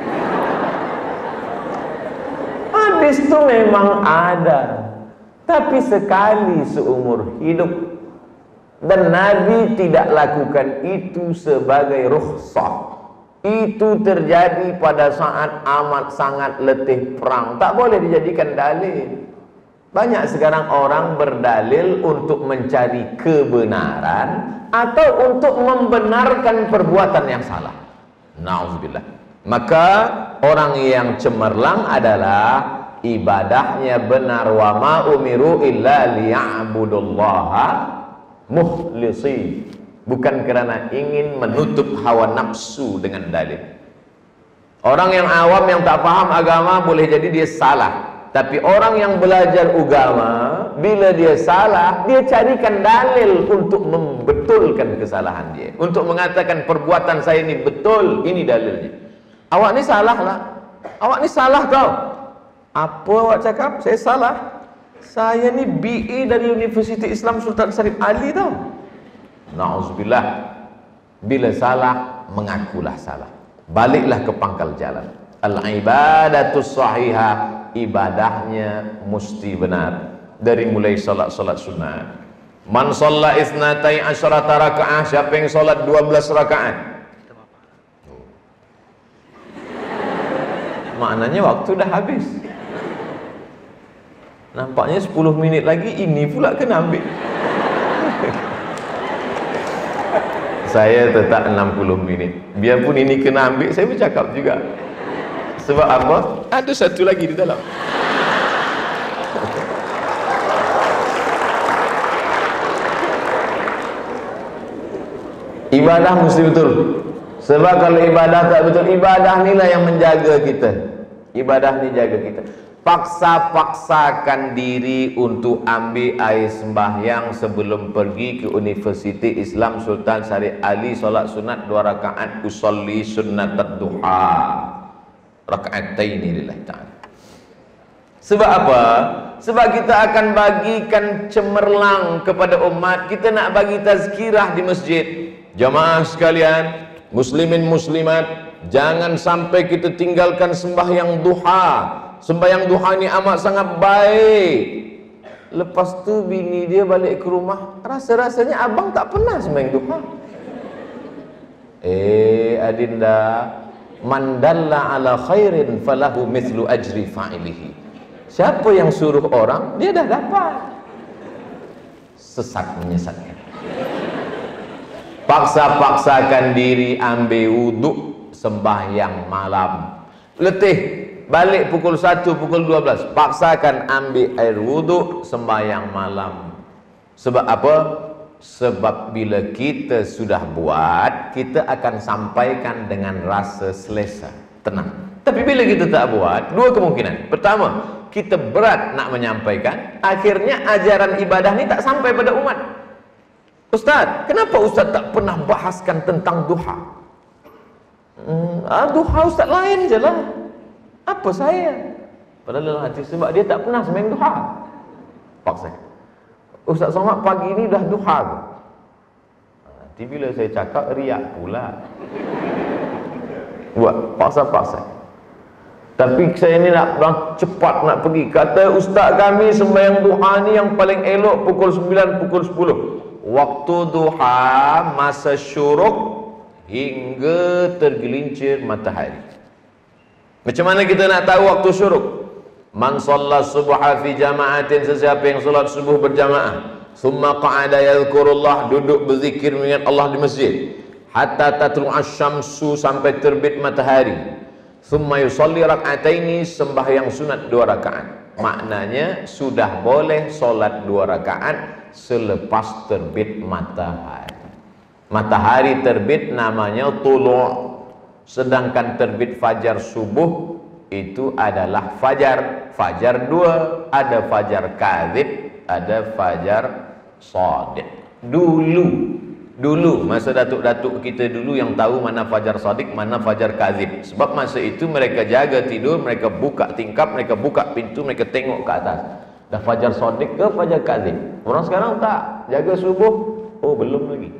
Hadis itu memang ada, tapi sekali seumur hidup. Dan Nabi tidak lakukan itu sebagai rukhsah. Itu terjadi pada saat amat sangat letih perang. Tak boleh dijadikan dalil. Banyak sekarang orang berdalil untuk mencari kebenaran atau untuk membenarkan perbuatan yang salah. Na'udzubillah. Maka orang yang cemerlang adalah ibadahnya benar. Wa ma umiru illa liya'budullaha mukhlisin, bukan kerana ingin menutup hawa nafsu dengan dalil. Orang yang awam yang tak faham agama boleh jadi dia salah, tapi orang yang belajar agama bila dia salah dia carikan dalil untuk membetulkan kesalahan dia, untuk mengatakan perbuatan saya ini betul, ini dalilnya. Awak ni salah lah, awak ni salah tau. Apa awak cakap? Saya salah. Saya ni B A dari Universiti Islam Sultan Syarif Ali tau. Na'udzubillah. Bila salah, mengakulah salah. Baliklah ke pangkal jalan. Al-ibadatus sahihah, ibadahnya mesti benar. Dari mulai salat-salat sunat. Man shalla isnatai asyrata raka'ah, siapa yang salat dua belas rakaat? Maknanya waktu dah habis. Nampaknya sepuluh minit lagi ini pula kena ambil. Saya tetap enam puluh minit. Biarpun ini kena ambil, saya bercakap juga. Sebab apa? Ada satu lagi di dalam. Ibadah mesti betul. Sebab kalau ibadah tak betul, ibadah inilah yang menjaga kita. Ibadah ni jaga kita. Paksa-paksakan diri untuk ambil air sembahyang sebelum pergi ke Universiti Islam Sultan Syarif Ali, solat sunat dua rakaat, usolli sunnat ad-duha raka'ataini lillahi ta'ala. Sebab apa? Sebab kita akan bagikan cemerlang kepada umat. Kita nak bagi tazkirah di masjid. Jamaah sekalian, muslimin muslimat, jangan sampai kita tinggalkan sembahyang duha. Sembahyang duha ni amat sangat baik. Lepas tu bini dia balik ke rumah, rasa-rasanya abang tak pernah sembahyang duha. Eh adinda, man dalla ala khairin falahu mithlu ajri fa'ilihi. Siapa yang suruh orang, dia dah dapat. Sesat menyesatkan. Paksa-paksakan diri ambil wuduk sembahyang malam. Letih, balik pukul satu, pukul dua belas, paksakan ambil air wuduk sembahyang malam. Sebab apa? Sebab bila kita sudah buat, kita akan sampaikan dengan rasa selesa, tenang. Tapi bila kita tak buat, dua kemungkinan. Pertama, kita berat nak menyampaikan, akhirnya ajaran ibadah ni tak sampai pada umat. Ustaz, kenapa Ustaz tak pernah bahaskan tentang duha? Hmm, ah, duha Ustaz lain je lah. Apa saya? Padahal dalam hati, sebab dia tak pernah sembahyang duha. Paksa, Ustaz Somad pagi ni dah duha ke? Nanti bila saya cakap riak pula. Buat paksa-paksa. Tapi saya ni nak cepat nak pergi. Kata ustaz kami sembahyang duha ni yang paling elok pukul sembilan, pukul sepuluh. Waktu duha masa syuruk hingga tergelincir matahari. Macam mana kita nak tahu waktu syuruk? Man shalla subha fi jama'atin, sesiapa yang solat subuh berjamaah, summa qa'ada yadhkurullah, duduk berzikir mengingat Allah di masjid, hatta tatlu'asy syamsu, sampai terbit matahari, summa yusalli rak'ataini, sembahyang sunat dua rakaat. Maknanya sudah boleh solat dua rakaat selepas terbit matahari. Matahari terbit namanya tulu', sedangkan terbit fajar subuh itu adalah fajar. Fajar dua, ada fajar kadzib, ada fajar shadiq. Dulu, dulu masa datuk-datuk kita dulu yang tahu mana fajar shadiq, mana fajar kadzib. Sebab masa itu mereka jaga tidur, mereka buka tingkap, mereka buka pintu, mereka tengok ke atas. Dah fajar shadiq ke fajar kadzib? Orang sekarang tak, jaga subuh, oh belum lagi.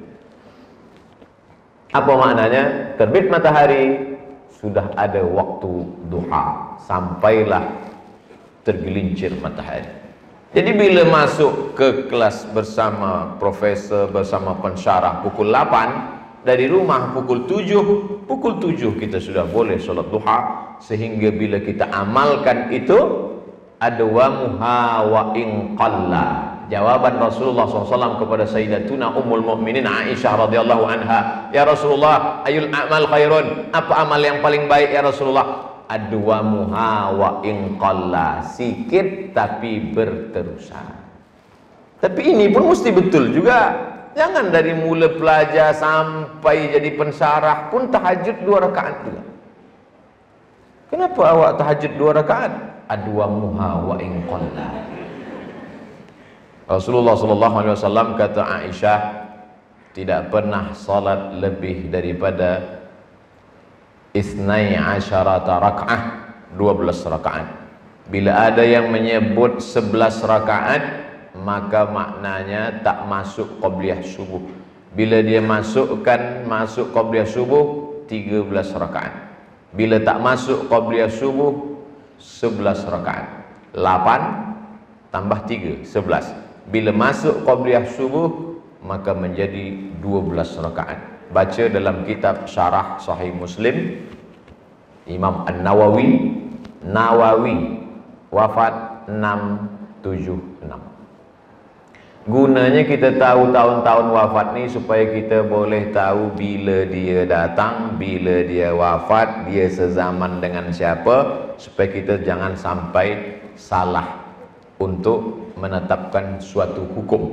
Apa maknanya? Terbit matahari, sudah ada waktu duha, sampailah tergelincir matahari. Jadi bila masuk ke kelas bersama profesor, bersama pensyarah pukul lapan, dari rumah pukul tujuh, pukul tujuh kita sudah boleh solat duha. Sehingga bila kita amalkan itu, adwamuha wa in qalla. Jawaban Rasulullah shallallahu alaihi wasallam kepada Sayyidatuna Ummul Mukminin Aisyah radhiyallahu anha, ya Rasulullah, ayul a'mal khairun, apa amal yang paling baik ya Rasulullah? Adwamuha wa in qalla, sikit tapi berterusan. Tapi ini pun mesti betul juga. Jangan dari mula pelajar sampai jadi pensyarah pun tahajud dua rakaat juga. Kenapa awak tahajud dua rakaat? Adwamuha wa in qalla. Rasulullah sallallahu alaihi wasallam kata Aisyah tidak pernah salat lebih daripada isnai asyarata rak'ah, dua belas rakaat. Bila ada yang menyebut sebelas rakaat, maka maknanya tak masuk qabliyah subuh. Bila dia masukkan masuk qabliyah subuh, tiga belas rakaat. Bila tak masuk qabliyah subuh, sebelas rakaat. lapan tambah tiga, sebelas. Bila masuk qabliyah subuh, maka menjadi dua belas rakaat. Baca dalam kitab Syarah Sahih Muslim, Imam An-Nawawi, Nawawi wafat enam tujuh enam. Gunanya kita tahu tahun-tahun wafat ni supaya kita boleh tahu bila dia datang, bila dia wafat, dia sezaman dengan siapa, supaya kita jangan sampai salah untuk menetapkan suatu hukum.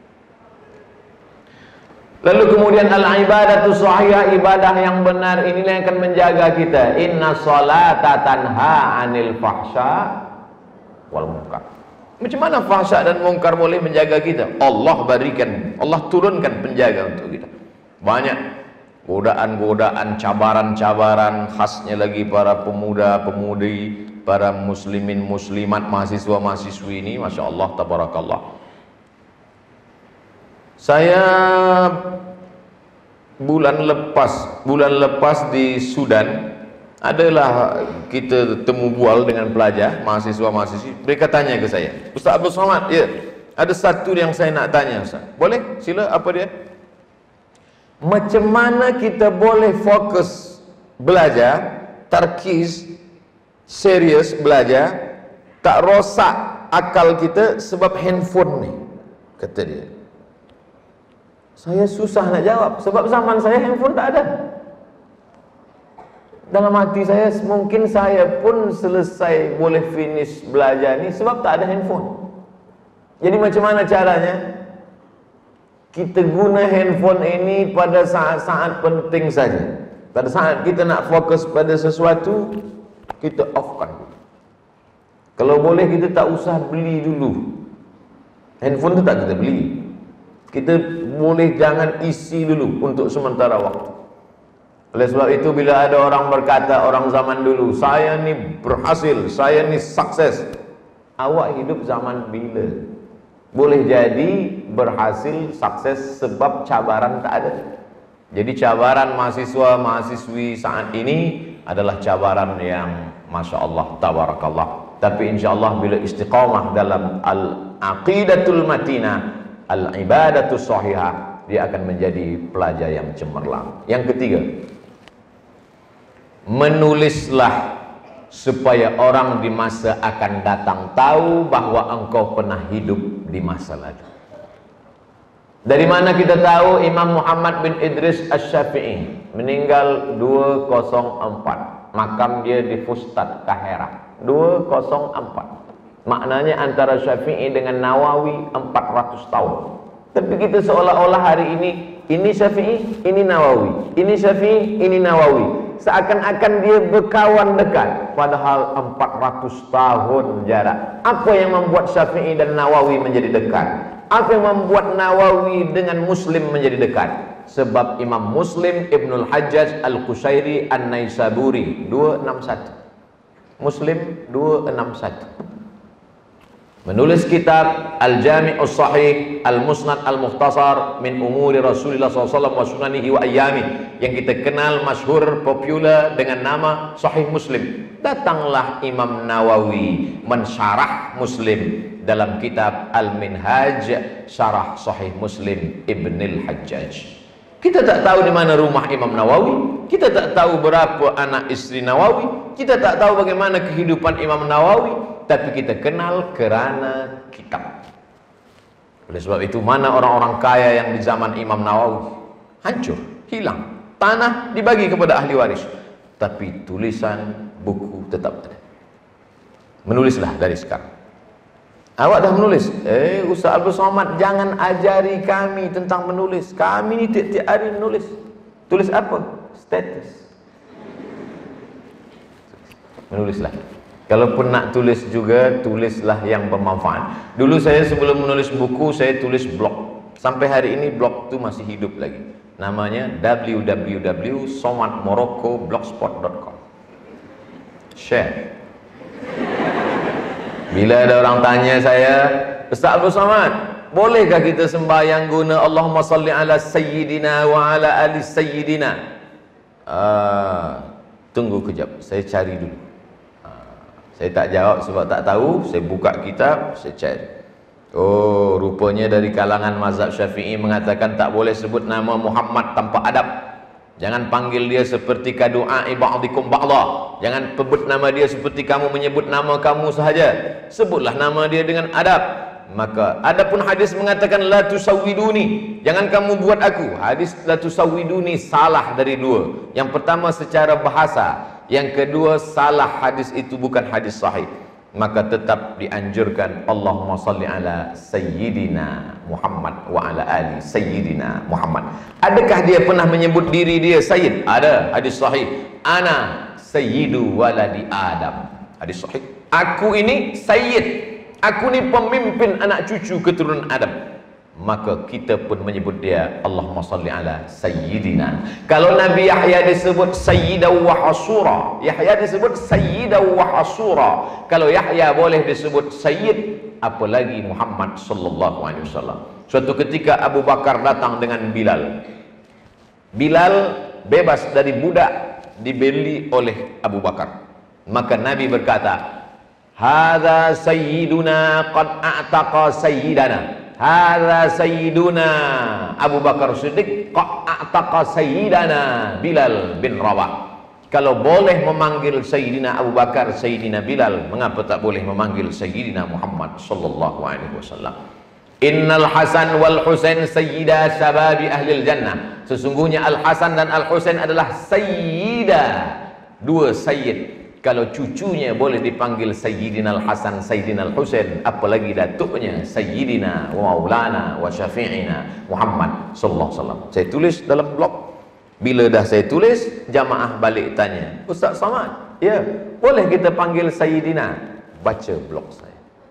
Lalu kemudian al-ibadatu sahihah, ibadah yang benar inilah yang akan menjaga kita. Inna sholata tanha 'anil fahsya wal munkar. Macam mana fahsya dan munkar boleh menjaga kita? Allah berikan, Allah turunkan penjaga untuk kita. Banyak godaan-godaan, cabaran-cabaran, khasnya lagi para pemuda-pemudi, para muslimin muslimat, mahasiswa-mahasiswi ini, masya Allah, tabarakallah. Saya bulan lepas, bulan lepas di Sudan, adalah kita temu bual dengan pelajar, mahasiswa-mahasiswi. Mereka tanya ke saya, Ustaz Abdul Somad, ya, ada satu yang saya nak tanya Ustaz. Boleh? Sila, apa dia? Macam mana kita boleh fokus belajar, tarkiz, serius belajar, tak rosak akal kita sebab handphone ni, kata dia. Saya susah nak jawab, sebab zaman saya handphone tak ada. Dalam hati saya, mungkin saya pun selesai boleh finish belajar ni sebab tak ada handphone. Jadi macam mana caranya? Kita guna handphone ini pada saat-saat penting saja. Pada saat kita nak fokus pada sesuatu, kita off-kan. Kalau boleh kita tak usah beli dulu. Handphone tu tak kita beli. Kita boleh jangan isi dulu untuk sementara waktu. Oleh sebab itu bila ada orang berkata, orang zaman dulu, saya ni berhasil, saya ni sukses. Awak hidup zaman bila? Boleh jadi berhasil, sukses sebab cabaran tak ada. Jadi cabaran mahasiswa, mahasiswi saat ini adalah cabaran yang Masya Allah, tabarakallah. Tapi insya Allah bila istiqamah dalam al-aqidatul matina, al-ibadatul sahihah, dia akan menjadi pelajar yang cemerlang. Yang ketiga, menulislah supaya orang di masa akan datang tahu bahwa engkau pernah hidup di masa lalu. Dari mana kita tahu? Imam Muhammad bin Idris Asy-Syafi'i meninggal dua kosong empat. Makam dia di Fustat, Kahirah. dua kosong empat. Maknanya antara Syafi'i dengan Nawawi empat ratus tahun. Tapi kita seolah-olah hari ini, ini Syafi'i, ini Nawawi, ini Syafi'i, ini Nawawi. Seakan-akan dia berkawan dekat, padahal empat ratus tahun jarak. Apa yang membuat Syafi'i dan Nawawi menjadi dekat? Apa yang membuat Nawawi dengan Muslim menjadi dekat? Sebab Imam Muslim Ibnul Hajjaj Al-Qushairi An-Naisaburi dua enam satu, Muslim dua enam satu, menulis kitab Al-Jami'us Sahih Al-Musnad Al-Mukhtasar min umuri Rasulullah sallallahu alaihi wasallam wa sunanihi wa ayyami, yang kita kenal masyhur popular dengan nama Sahih Muslim. Datanglah Imam Nawawi mensyarah Muslim dalam kitab Al-Minhaj Syarah Sahih Muslim Ibnul Hajjaj. Kita tak tahu di mana rumah Imam Nawawi, kita tak tahu berapa anak istri Nawawi, kita tak tahu bagaimana kehidupan Imam Nawawi, tapi kita kenal kerana kitab. Oleh sebab itu, mana orang-orang kaya yang di zaman Imam Nawawi? Hancur, hilang, tanah dibagi kepada ahli waris, tapi tulisan buku tetap ada. Menulislah dari sekarang. Awak dah menulis? Eh, Ustaz Abdul Somad, jangan ajari kami tentang menulis. Kami ni tiap-tiap hari menulis. Tulis apa? Status. Menulislah. Kalaupun nak tulis juga, tulislah yang bermanfaat. Dulu saya sebelum menulis buku, saya tulis blog. Sampai hari ini blog tu masih hidup lagi. Namanya w w w dot somad morocco blogspot dot com. Share. Bila ada orang tanya saya, Ustaz Abdul Somad, bolehkah kita sembahyang guna Allahumma salli ala sayyidina wa ala ali sayyidina? Uh, tunggu kejap, saya cari dulu. Uh, saya tak jawab sebab tak tahu. Saya buka kitab, saya cari. Oh, rupanya dari kalangan mazhab Syafi'i mengatakan tak boleh sebut nama Muhammad tanpa adab. Jangan panggil dia seperti kadu'ai ba'dikum ba'dha. Jangan sebut nama dia seperti kamu menyebut nama kamu sahaja. Sebutlah nama dia dengan adab. Maka adapun hadis mengatakan la tusawwiduni, jangan kamu buat aku. Hadis la tusawwiduni salah dari dua. Yang pertama secara bahasa, yang kedua salah, hadis itu bukan hadis sahih. Maka tetap dianjurkan Allahumma salli ala sayyidina Muhammad wa ala ali sayyidina Muhammad. Adakah dia pernah menyebut diri dia sayyid? Ada, hadis sahih. Ana sayyidu waladi Adam. Hadis sahih. Aku ini sayyid, aku ni pemimpin anak cucu keturunan Adam. Maka kita pun menyebut dia Allahumma salli ala sayyidina. Kalau Nabi Yahya disebut sayyidaw wa hasura, Yahya disebut sayyidaw wa hasura. Kalau Yahya boleh disebut sayyid, apalagi Muhammad sallallahu alaihi wasallam. Suatu ketika Abu Bakar datang dengan Bilal. Bilal bebas dari budak, dibeli oleh Abu Bakar. Maka Nabi berkata, hadza sayyiduna qad a'taqa sayyidana. Hadza sayyiduna Abu Bakar Siddiq qad a'taqa sayyidana Bilal bin Rabah. Kalau boleh memanggil Sayyidina Abu Bakar Sayyidina Bilal, mengapa tak boleh memanggil Sayyidina Muhammad sallallahu alaihi wasallam? Innal Hasan wal Husain sayyida sababi ahli jannah. Sesungguhnya Al Hasan dan Al Husain adalah sayyida, dua sayyid. Kalau cucunya boleh dipanggil Sayyidina Al Hasan, Sayyidina Al Husain, apalagi datuknya Sayyidina wa Maulana wa Syafi'ina Muhammad sallallahu alaihi wasallam. Saya tulis dalam blog. Bila dah saya tulis, jamaah balik tanya, Ustaz Somad, ya, boleh kita panggil Sayyidina? Baca blog saya.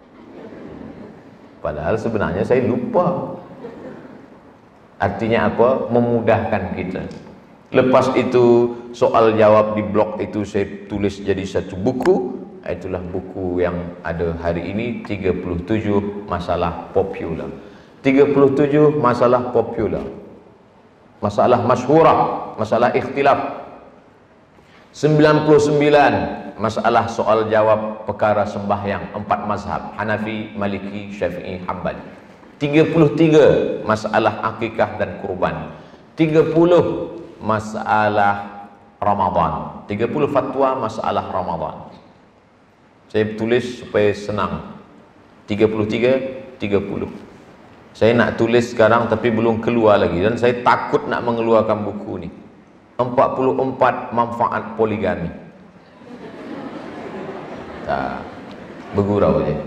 Padahal sebenarnya saya lupa. Artinya apa? Memudahkan kita. Lepas itu soal jawab di blog itu saya tulis jadi satu buku. Itulah buku yang ada hari ini, tiga puluh tujuh masalah popular. tiga puluh tujuh masalah popular, masalah masyhurah, masalah ikhtilaf. Sembilan puluh sembilan masalah soal jawab perkara sembahyang empat mazhab, Hanafi, Maliki, Syafi'i, Hambali. Tiga puluh tiga masalah akikah dan kurban. Tiga puluh masalah Ramadan. Tiga puluh fatwa masalah Ramadan. Saya tulis supaya senang. Tiga puluh tiga, tiga puluh. Saya nak tulis sekarang tapi belum keluar lagi, dan saya takut nak mengeluarkan buku ni. Empat puluh empat manfaat poligami. Tak, bergurau je.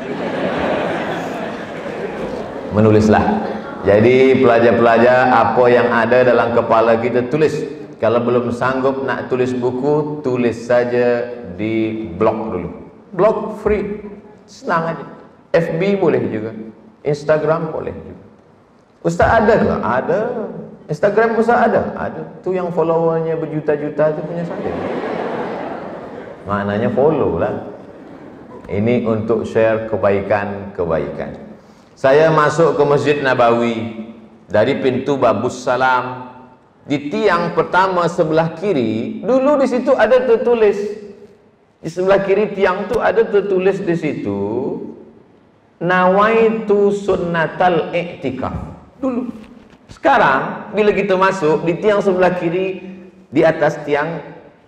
Menulislah. Jadi pelajar-pelajar, apa yang ada dalam kepala kita tulis. Kalau belum sanggup nak tulis buku, tulis saja di blog dulu. Blog free, senang aja. F B boleh juga, Instagram boleh juga. Ustaz ada ke? Ada. Instagram Ustaz ada? Ada. Tu yang followernya berjuta-juta tu punya saya. Maknanya follow lah. Ini untuk share kebaikan-kebaikan. Saya masuk ke Masjid Nabawi dari pintu Babus Salam. Di tiang pertama sebelah kiri, dulu di situ ada tertulis. Di sebelah kiri tiang tu ada tertulis di situ, nawaitu sunnatal i'tikaf. Dulu. Sekarang bila kita masuk di tiang sebelah kiri, di atas tiang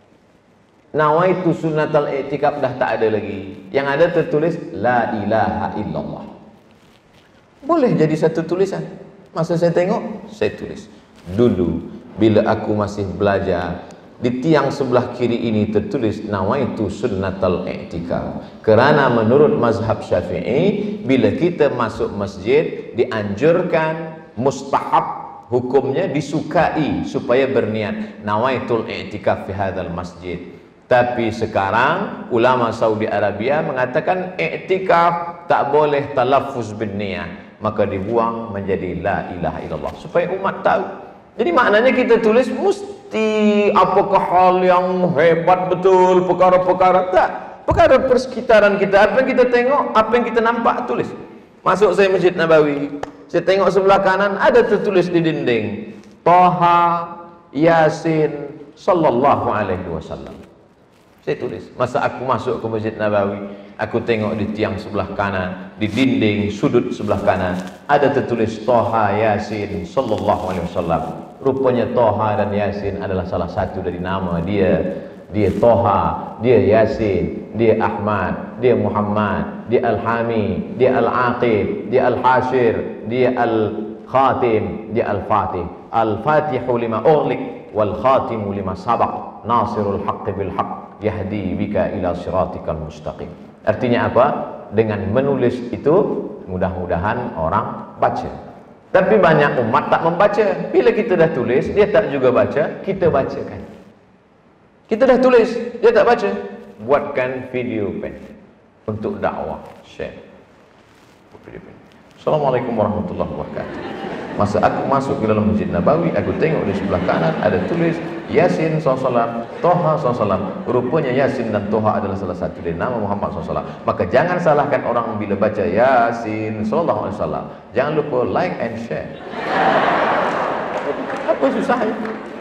nawaitu sunnatal i'tikaf dah tak ada lagi. Yang ada tertulis la ilaha illallah. Boleh jadi satu tulisan. Masa saya tengok, saya tulis. Dulu bila aku masih belajar, di tiang sebelah kiri ini tertulis nawaitu sunnatal i'tikaf. Kerana menurut mazhab Syafi'i, bila kita masuk masjid dianjurkan, mustahab, hukumnya disukai supaya berniat nawaitul i'tikaf fi hadzal masjid. Tapi sekarang ulama Saudi Arabia mengatakan i'tikaf tak boleh talaffuz bin niyah, maka dibuang menjadi la ilaha illallah supaya umat tahu. Jadi maknanya kita tulis mesti apakah hal yang hebat betul, perkara-perkara tak. Perkara persekitaran kita, apa yang kita tengok, apa yang kita nampak, tulis. Masuk saya Masjid Nabawi, saya tengok sebelah kanan ada tertulis di dinding Taha Yasin sallallahu alaihi wasallam. Saya tulis. Masa aku masuk ke Masjid Nabawi, aku tengok di tiang sebelah kanan, di dinding sudut sebelah kanan ada tertulis Taha Yasin sallallahu alaihi wasallam. Rupanya Taha dan Yasin adalah salah satu dari nama dia. Dia Taha, dia Yasin, dia Ahmad, dia Muhammad, dia Al-Hami, dia Al-Aqib, dia Al-Hashir, dia Al-Khatim, dia Al-Fatih. Al-Fatihu lima ughliq wal khatimu lima sabaq, nasirul haqqi bil haqq, yahdi bika ila siratikal mustaqim. Artinya apa? Dengan menulis itu mudah-mudahan orang baca. Tapi banyak umat tak membaca. Bila kita dah tulis, dia tak juga baca, kita bacakan. Kita dah tulis, dia tak baca, buatkan video pendek untuk dakwah, share. Assalamualaikum warahmatullahi wabarakatuh. Masa aku masuk ke dalam Masjid Nabawi, aku tengok di sebelah kanan ada tulis Yasin sallallahu alaihi wasallam, Taha sallallahu alaihi wasallam. Rupanya Yasin dan Taha adalah salah satu dari nama Muhammad sallallahu alaihi wasallam. Maka jangan salahkan orang bila baca Yasin sallallahu alaihi wasallam. Jangan lupa like and share. Apa susahnya?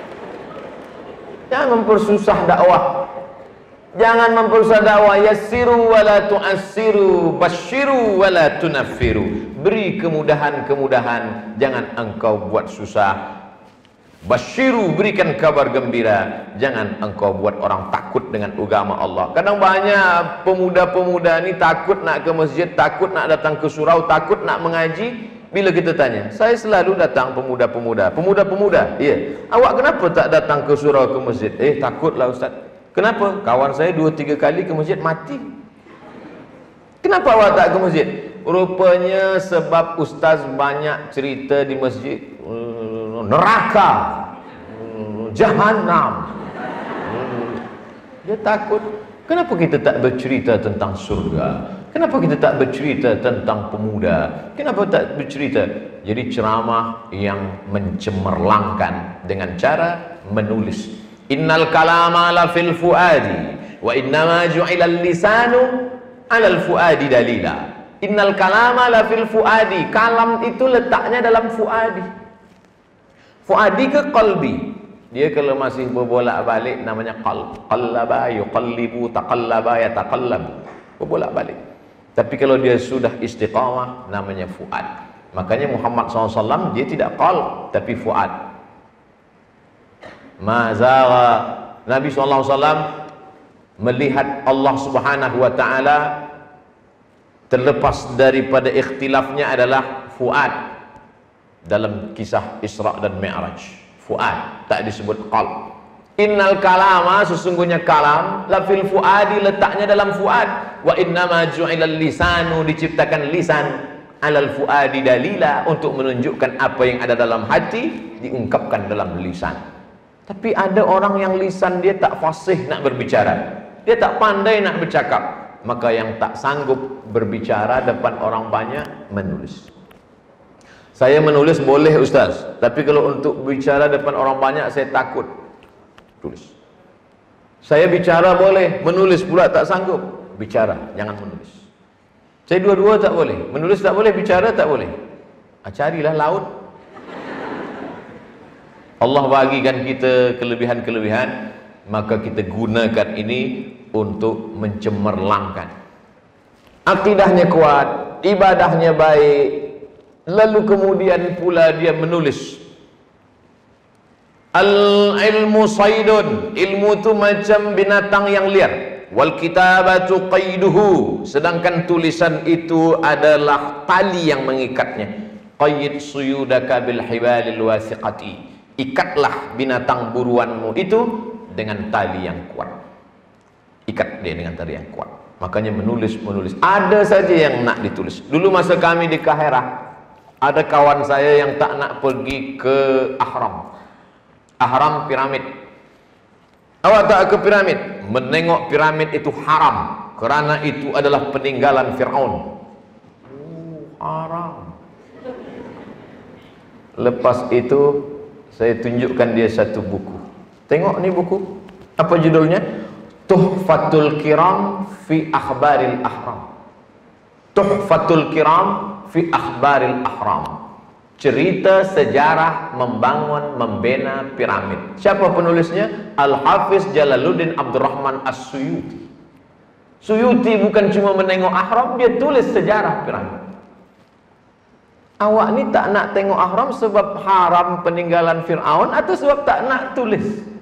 Jangan mempersusah dakwah. Jangan mempersusah dakwah. Yassiru wa la tu'assiru, basyiru wa la tunaffiru. Beri kemudahan-kemudahan, jangan engkau buat susah. Basyiru, berikan kabar gembira, jangan engkau buat orang takut dengan agama Allah. Kadang banyak pemuda-pemuda ni takut nak ke masjid, takut nak datang ke surau, takut nak mengaji. Bila kita tanya, saya selalu datang pemuda-pemuda. Pemuda-pemuda, iya. Awak kenapa tak datang ke surau, ke masjid? Eh, takutlah Ustaz. Kenapa? Kawan saya dua tiga kali ke masjid mati. Kenapa awak tak ke masjid? Rupanya sebab Ustaz banyak cerita di masjid. Neraka, Jahannam. Dia takut. Kenapa kita tak bercerita tentang surga? Kenapa kita tak bercerita tentang pemuda? Kenapa tak bercerita? Jadi ceramah yang mencemerlangkan dengan cara menulis. Innal kalama la fil fuadi wa innama ju'ilal lisanu 'alal fuadi dalila. Innal kalama la fil fuadi. Kalam itu letaknya dalam fuadi. Fuadi ke qalbi? Dia kalau masih berbolak-balik namanya qalb. Qallaba yuqallibu, taqallaba yataqallabu. Berbolak-balik. Tapi kalau dia sudah istiqamah namanya fuad. Makanya Muhammad sallallahu alaihi wasallam dia tidak qalb tapi fuad. Mazara Nabi sallallahu alaihi wasallam melihat Allah Subhanahu wa taala terlepas daripada ikhtilafnya adalah fuad dalam kisah Isra dan Mi'raj. Fuad tak disebut qalb. Innal kalama, sesungguhnya kalam, la fil fuadi, letaknya dalam fuad. Wa innama ju'ilal lisanu, diciptakan lisan, alal fuadi dalila, untuk menunjukkan apa yang ada dalam hati diungkapkan dalam lisan. Tapi ada orang yang lisan dia tak fasih nak berbicara, dia tak pandai nak bercakap, maka yang tak sanggup berbicara depan orang banyak menulis. Saya menulis boleh ustaz, tapi kalau untuk bicara depan orang banyak saya takut. Tulis. Saya bicara boleh, menulis pula tak sanggup. Bicara, jangan menulis. Saya dua-dua tak boleh, menulis tak boleh, bicara tak boleh. Ah, carilah laut. Allah bagikan kita kelebihan-kelebihan, maka kita gunakan ini untuk mencemerlangkan. Akidahnya kuat, ibadahnya baik, lalu kemudian pula dia menulis. Al-ilmu saydun, ilmu itu macam binatang yang liar. Wal kitabatu qayduhu, sedangkan tulisan itu adalah tali yang mengikatnya. Qayyid suyudaka bil hibalil wasiqati, ikatlah binatang buruanmu itu dengan tali yang kuat. Ikat dia dengan tali yang kuat. Makanya menulis, menulis. Ada saja yang nak ditulis. Dulu masa kami di Kahirah, ada kawan saya yang tak nak pergi ke Ahram. Ahram piramid. Awak tak ke piramid? Menengok piramid itu haram, kerana itu adalah peninggalan Fir'aun. Oh, haram. Lepas itu saya tunjukkan dia satu buku. Tengok ni buku. Apa judulnya? Tuhfatul Kiram fi Akhbaril Ahram. Tuhfatul Kiram fi Akhbaril Ahram. Cerita sejarah membangun, membina piramid. Siapa penulisnya? Al-Hafiz Jalaluddin Abdurrahman As-Suyuti. Suyuti bukan cuma menengok ahram, dia tulis sejarah piramid. Awak ni tak nak tengok ahram sebab haram peninggalan Fir'aun atau sebab tak nak tulis?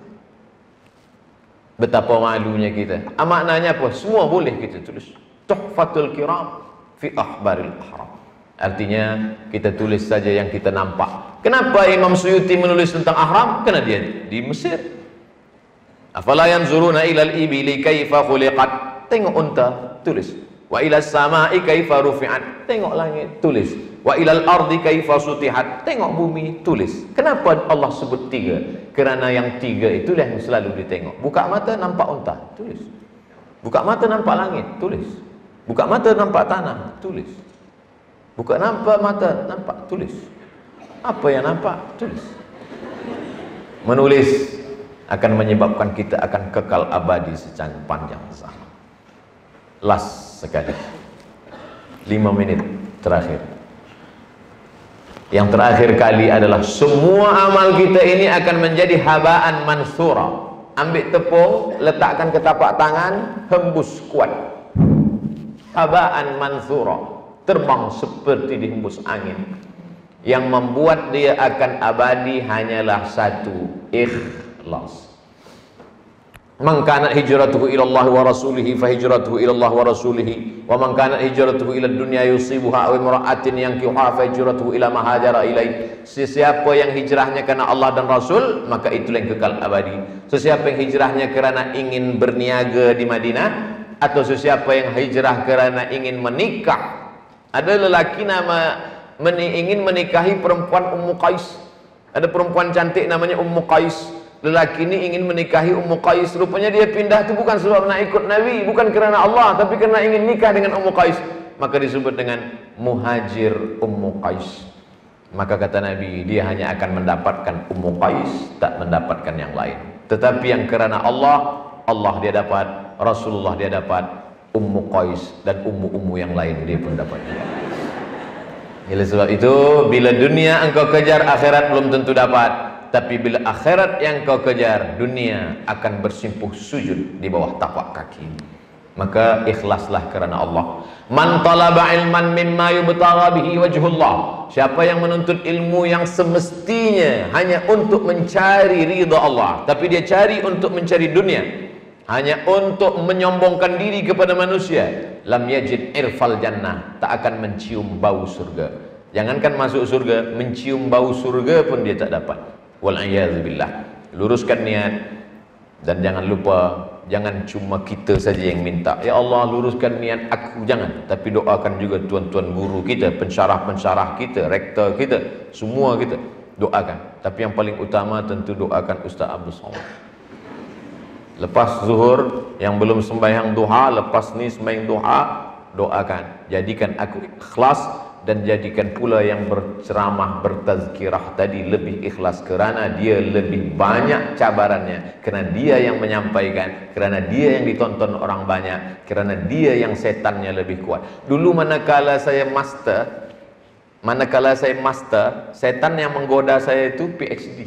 Betapa malunya kita. Ah, maknanya apa? Semua boleh kita tulis. Tuhfatul Kiram fi Akhbaril Ahram. Artinya kita tulis saja yang kita nampak. Kenapa Imam Suyuti menulis tentang ahram? Kerana dia di Mesir. Afala yanzuruna ilal ibili kaifa khuliqat, tengok unta, tulis. Wa ilas samai kaifa rufi'at, tengok langit, tulis. Wa ilal ardi kaifa sutihat, tengok bumi, tulis. Kenapa Allah sebut tiga? Kerana yang tiga itulah yang selalu ditengok. Buka mata nampak unta, tulis. Buka mata nampak langit, tulis. Buka mata nampak tanah, tulis. Buka nampak mata, nampak, tulis. Apa yang nampak, tulis. Menulis akan menyebabkan kita akan kekal abadi sepanjang zaman. Last sekali, lima menit terakhir. Yang terakhir kali adalah semua amal kita ini akan menjadi habaan mansura. Ambil tepung, letakkan ke tapak tangan, hembus kuat. Habaan mansura, terbang seperti dihembus angin. Yang membuat dia akan abadi hanyalah satu, ikhlas. Man kanat hijratuhu ila Allah wa rasulihi fa hijratuhu ila Allah wa rasulihi wa man kanat hijratuhu ila dunya yusibuha aw imra'atin yankihuha fa hijratuhu ila ma hajara ilaih. Sesiapa yang hijrahnya karena Allah dan Rasul, maka itulah yang kekal abadi. Sesiapa yang hijrahnya kerana ingin berniaga di Madinah, atau sesiapa yang hijrah kerana ingin menikah. Ada lelaki nama meni, ingin menikahi perempuan Ummu Qais. Ada perempuan cantik namanya Ummu Qais. lelaki ini ingin menikahi Ummu Qais. Rupanya dia pindah itu bukan sebab nak ikut Nabi, bukan kerana Allah, tapi kerana ingin nikah dengan Ummu Qais. Maka disebut dengan muhajir Ummu Qais. Maka kata Nabi, dia hanya akan mendapatkan Ummu Qais, tak mendapatkan yang lain. Tetapi yang kerana Allah, Allah dia dapat, Rasulullah dia dapat, Ummu Qais dan ummu-ummu yang lain dia pun dapat. Oleh sebab itu, bila dunia engkau kejar, akhirat belum tentu dapat. Tapi bila akhirat yang kau kejar, dunia akan bersimpuh sujud di bawah tapak kaki. Maka ikhlaslah kerana Allah. Man talaba ilman mimma yubtagha bihi wajhullah. Siapa yang menuntut ilmu yang semestinya hanya untuk mencari ridha Allah, tapi dia cari untuk mencari dunia, hanya untuk menyombongkan diri kepada manusia, lam yajid irfal jannah, tak akan mencium bau surga. Jangankan masuk surga, mencium bau surga pun dia tak dapat. Wal'iyadzubillah. Luruskan niat. Dan jangan lupa, jangan cuma kita saja yang minta, ya Allah luruskan niat aku, jangan. Tapi doakan juga tuan-tuan guru kita, pensyarah-pensyarah kita, rektor kita, semua kita doakan. Tapi yang paling utama tentu doakan Ustaz Abdul Somad. Lepas zuhur yang belum sembahyang duha, lepas ni sembahyang duha, doakan jadikan aku ikhlas, dan jadikan pula yang berceramah bertazkirah tadi lebih ikhlas, kerana dia lebih banyak cabarannya, kerana dia yang menyampaikan, kerana dia yang ditonton orang banyak, kerana dia yang setannya lebih kuat. Dulu manakala saya master, manakala saya master, setan yang menggoda saya itu P H D.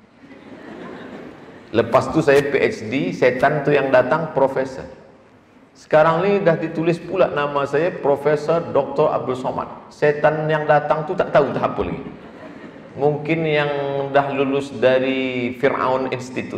Lepas tu saya P H D, setan tu yang datang profesor. Sekarang ni dah ditulis pula nama saya Profesor Doktor Abdul Somad. Setan yang datang tu tak tahu dah apa lagi. Mungkin yang dah lulus dari Fir'aun Institute.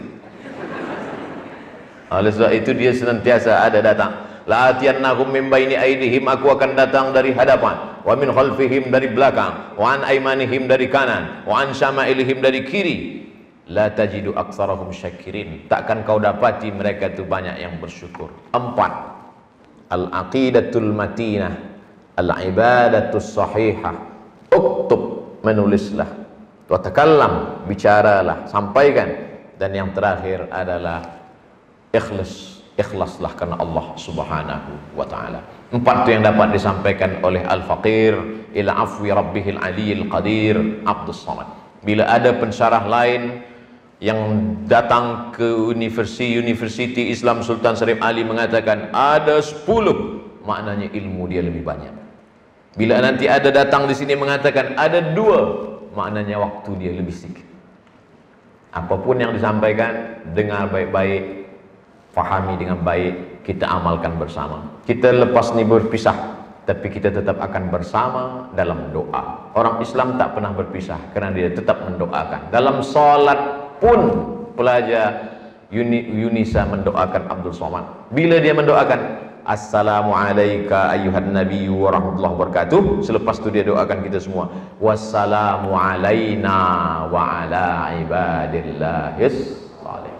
Oleh sebab itu dia senantiasa ada datang. La atiyannahum min baini aydihim, aku akan datang dari hadapan, wa min khalfihim dari belakang, wa an aymanihim dari kanan, wa an syama'ilihim dari kiri. La tajidu aktsarahum syakirin, takkan kau dapati mereka itu banyak yang bersyukur. Empat, al-aqidatul matinah, al-ibadatus sahihah. Uktub, menulislah, wa takallam, bicaralah, sampaikan. Dan yang terakhir adalah ikhlas, ikhlaslah karena Allah Subhanahu wa taala. Empat itu yang dapat disampaikan oleh al-faqir ila afwi rabbihil aliyil qadir Abdul Somad. Bila ada pensyarah lain yang datang ke universiti Universiti Islam Sultan Syarif Ali mengatakan ada sepuluh, maknanya ilmu dia lebih banyak. Bila nanti ada datang di sini mengatakan ada dua, maknanya waktu dia lebih sedikit. Apapun yang disampaikan, dengar baik-baik, fahami dengan baik, kita amalkan bersama. Kita lepas ni berpisah, tapi kita tetap akan bersama dalam doa. Orang Islam tak pernah berpisah kerana dia tetap mendoakan. Dalam solat pun pelajar Yuni, Yunisa mendoakan Abdul Somad. Bila dia mendoakan Assalamualaikum ayyuhan nabiyyu wa rahmatullahi wabarakatuh, selepas tu dia doakan kita semua wassalamu alaina wa ala ibadillahis salih.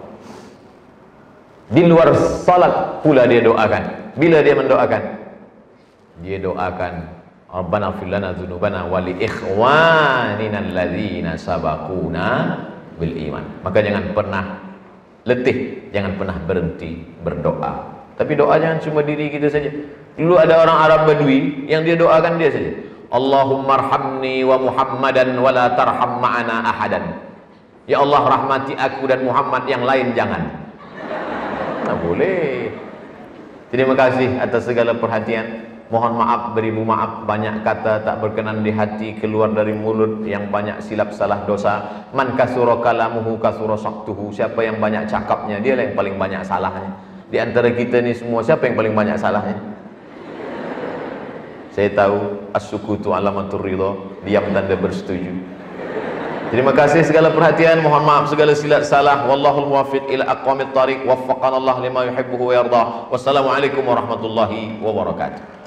Di luar salat pula dia doakan. Bila dia mendoakan, dia doakan Rabbana fir lana dzunubana wa li ikhwanina alladzina sabaquna bil iman. Maka jangan pernah letih, jangan pernah berhenti berdoa. Tapi doa jangan cuma diri kita saja. Dulu ada orang Arab Badui yang dia doakan dia saja, Allahumma arhamni wa Muhammadan wa la tarham ma'ana ahadan. Ya Allah rahmati aku dan Muhammad, yang lain jangan. Tak boleh. Terima kasih atas segala perhatian. Mohon maaf, beribu maaf, banyak kata tak berkenan di hati keluar dari mulut, yang banyak silap salah dosa. Man kasura kalamuhu kasura saktuhu. Siapa yang banyak cakapnya, dia lah yang paling banyak salahnya. Di antara kita ni semua, siapa yang paling banyak salahnya? Saya tahu as-sukutu alamatur ridha, diam tanda bersetuju. Terima kasih segala perhatian, mohon maaf segala silap salah. Wallahul muwaffiq ila aqwamit thariq, waffaqana Allah lima yuhibbu wa yarda. Wassalamualaikum warahmatullahi wabarakatuh.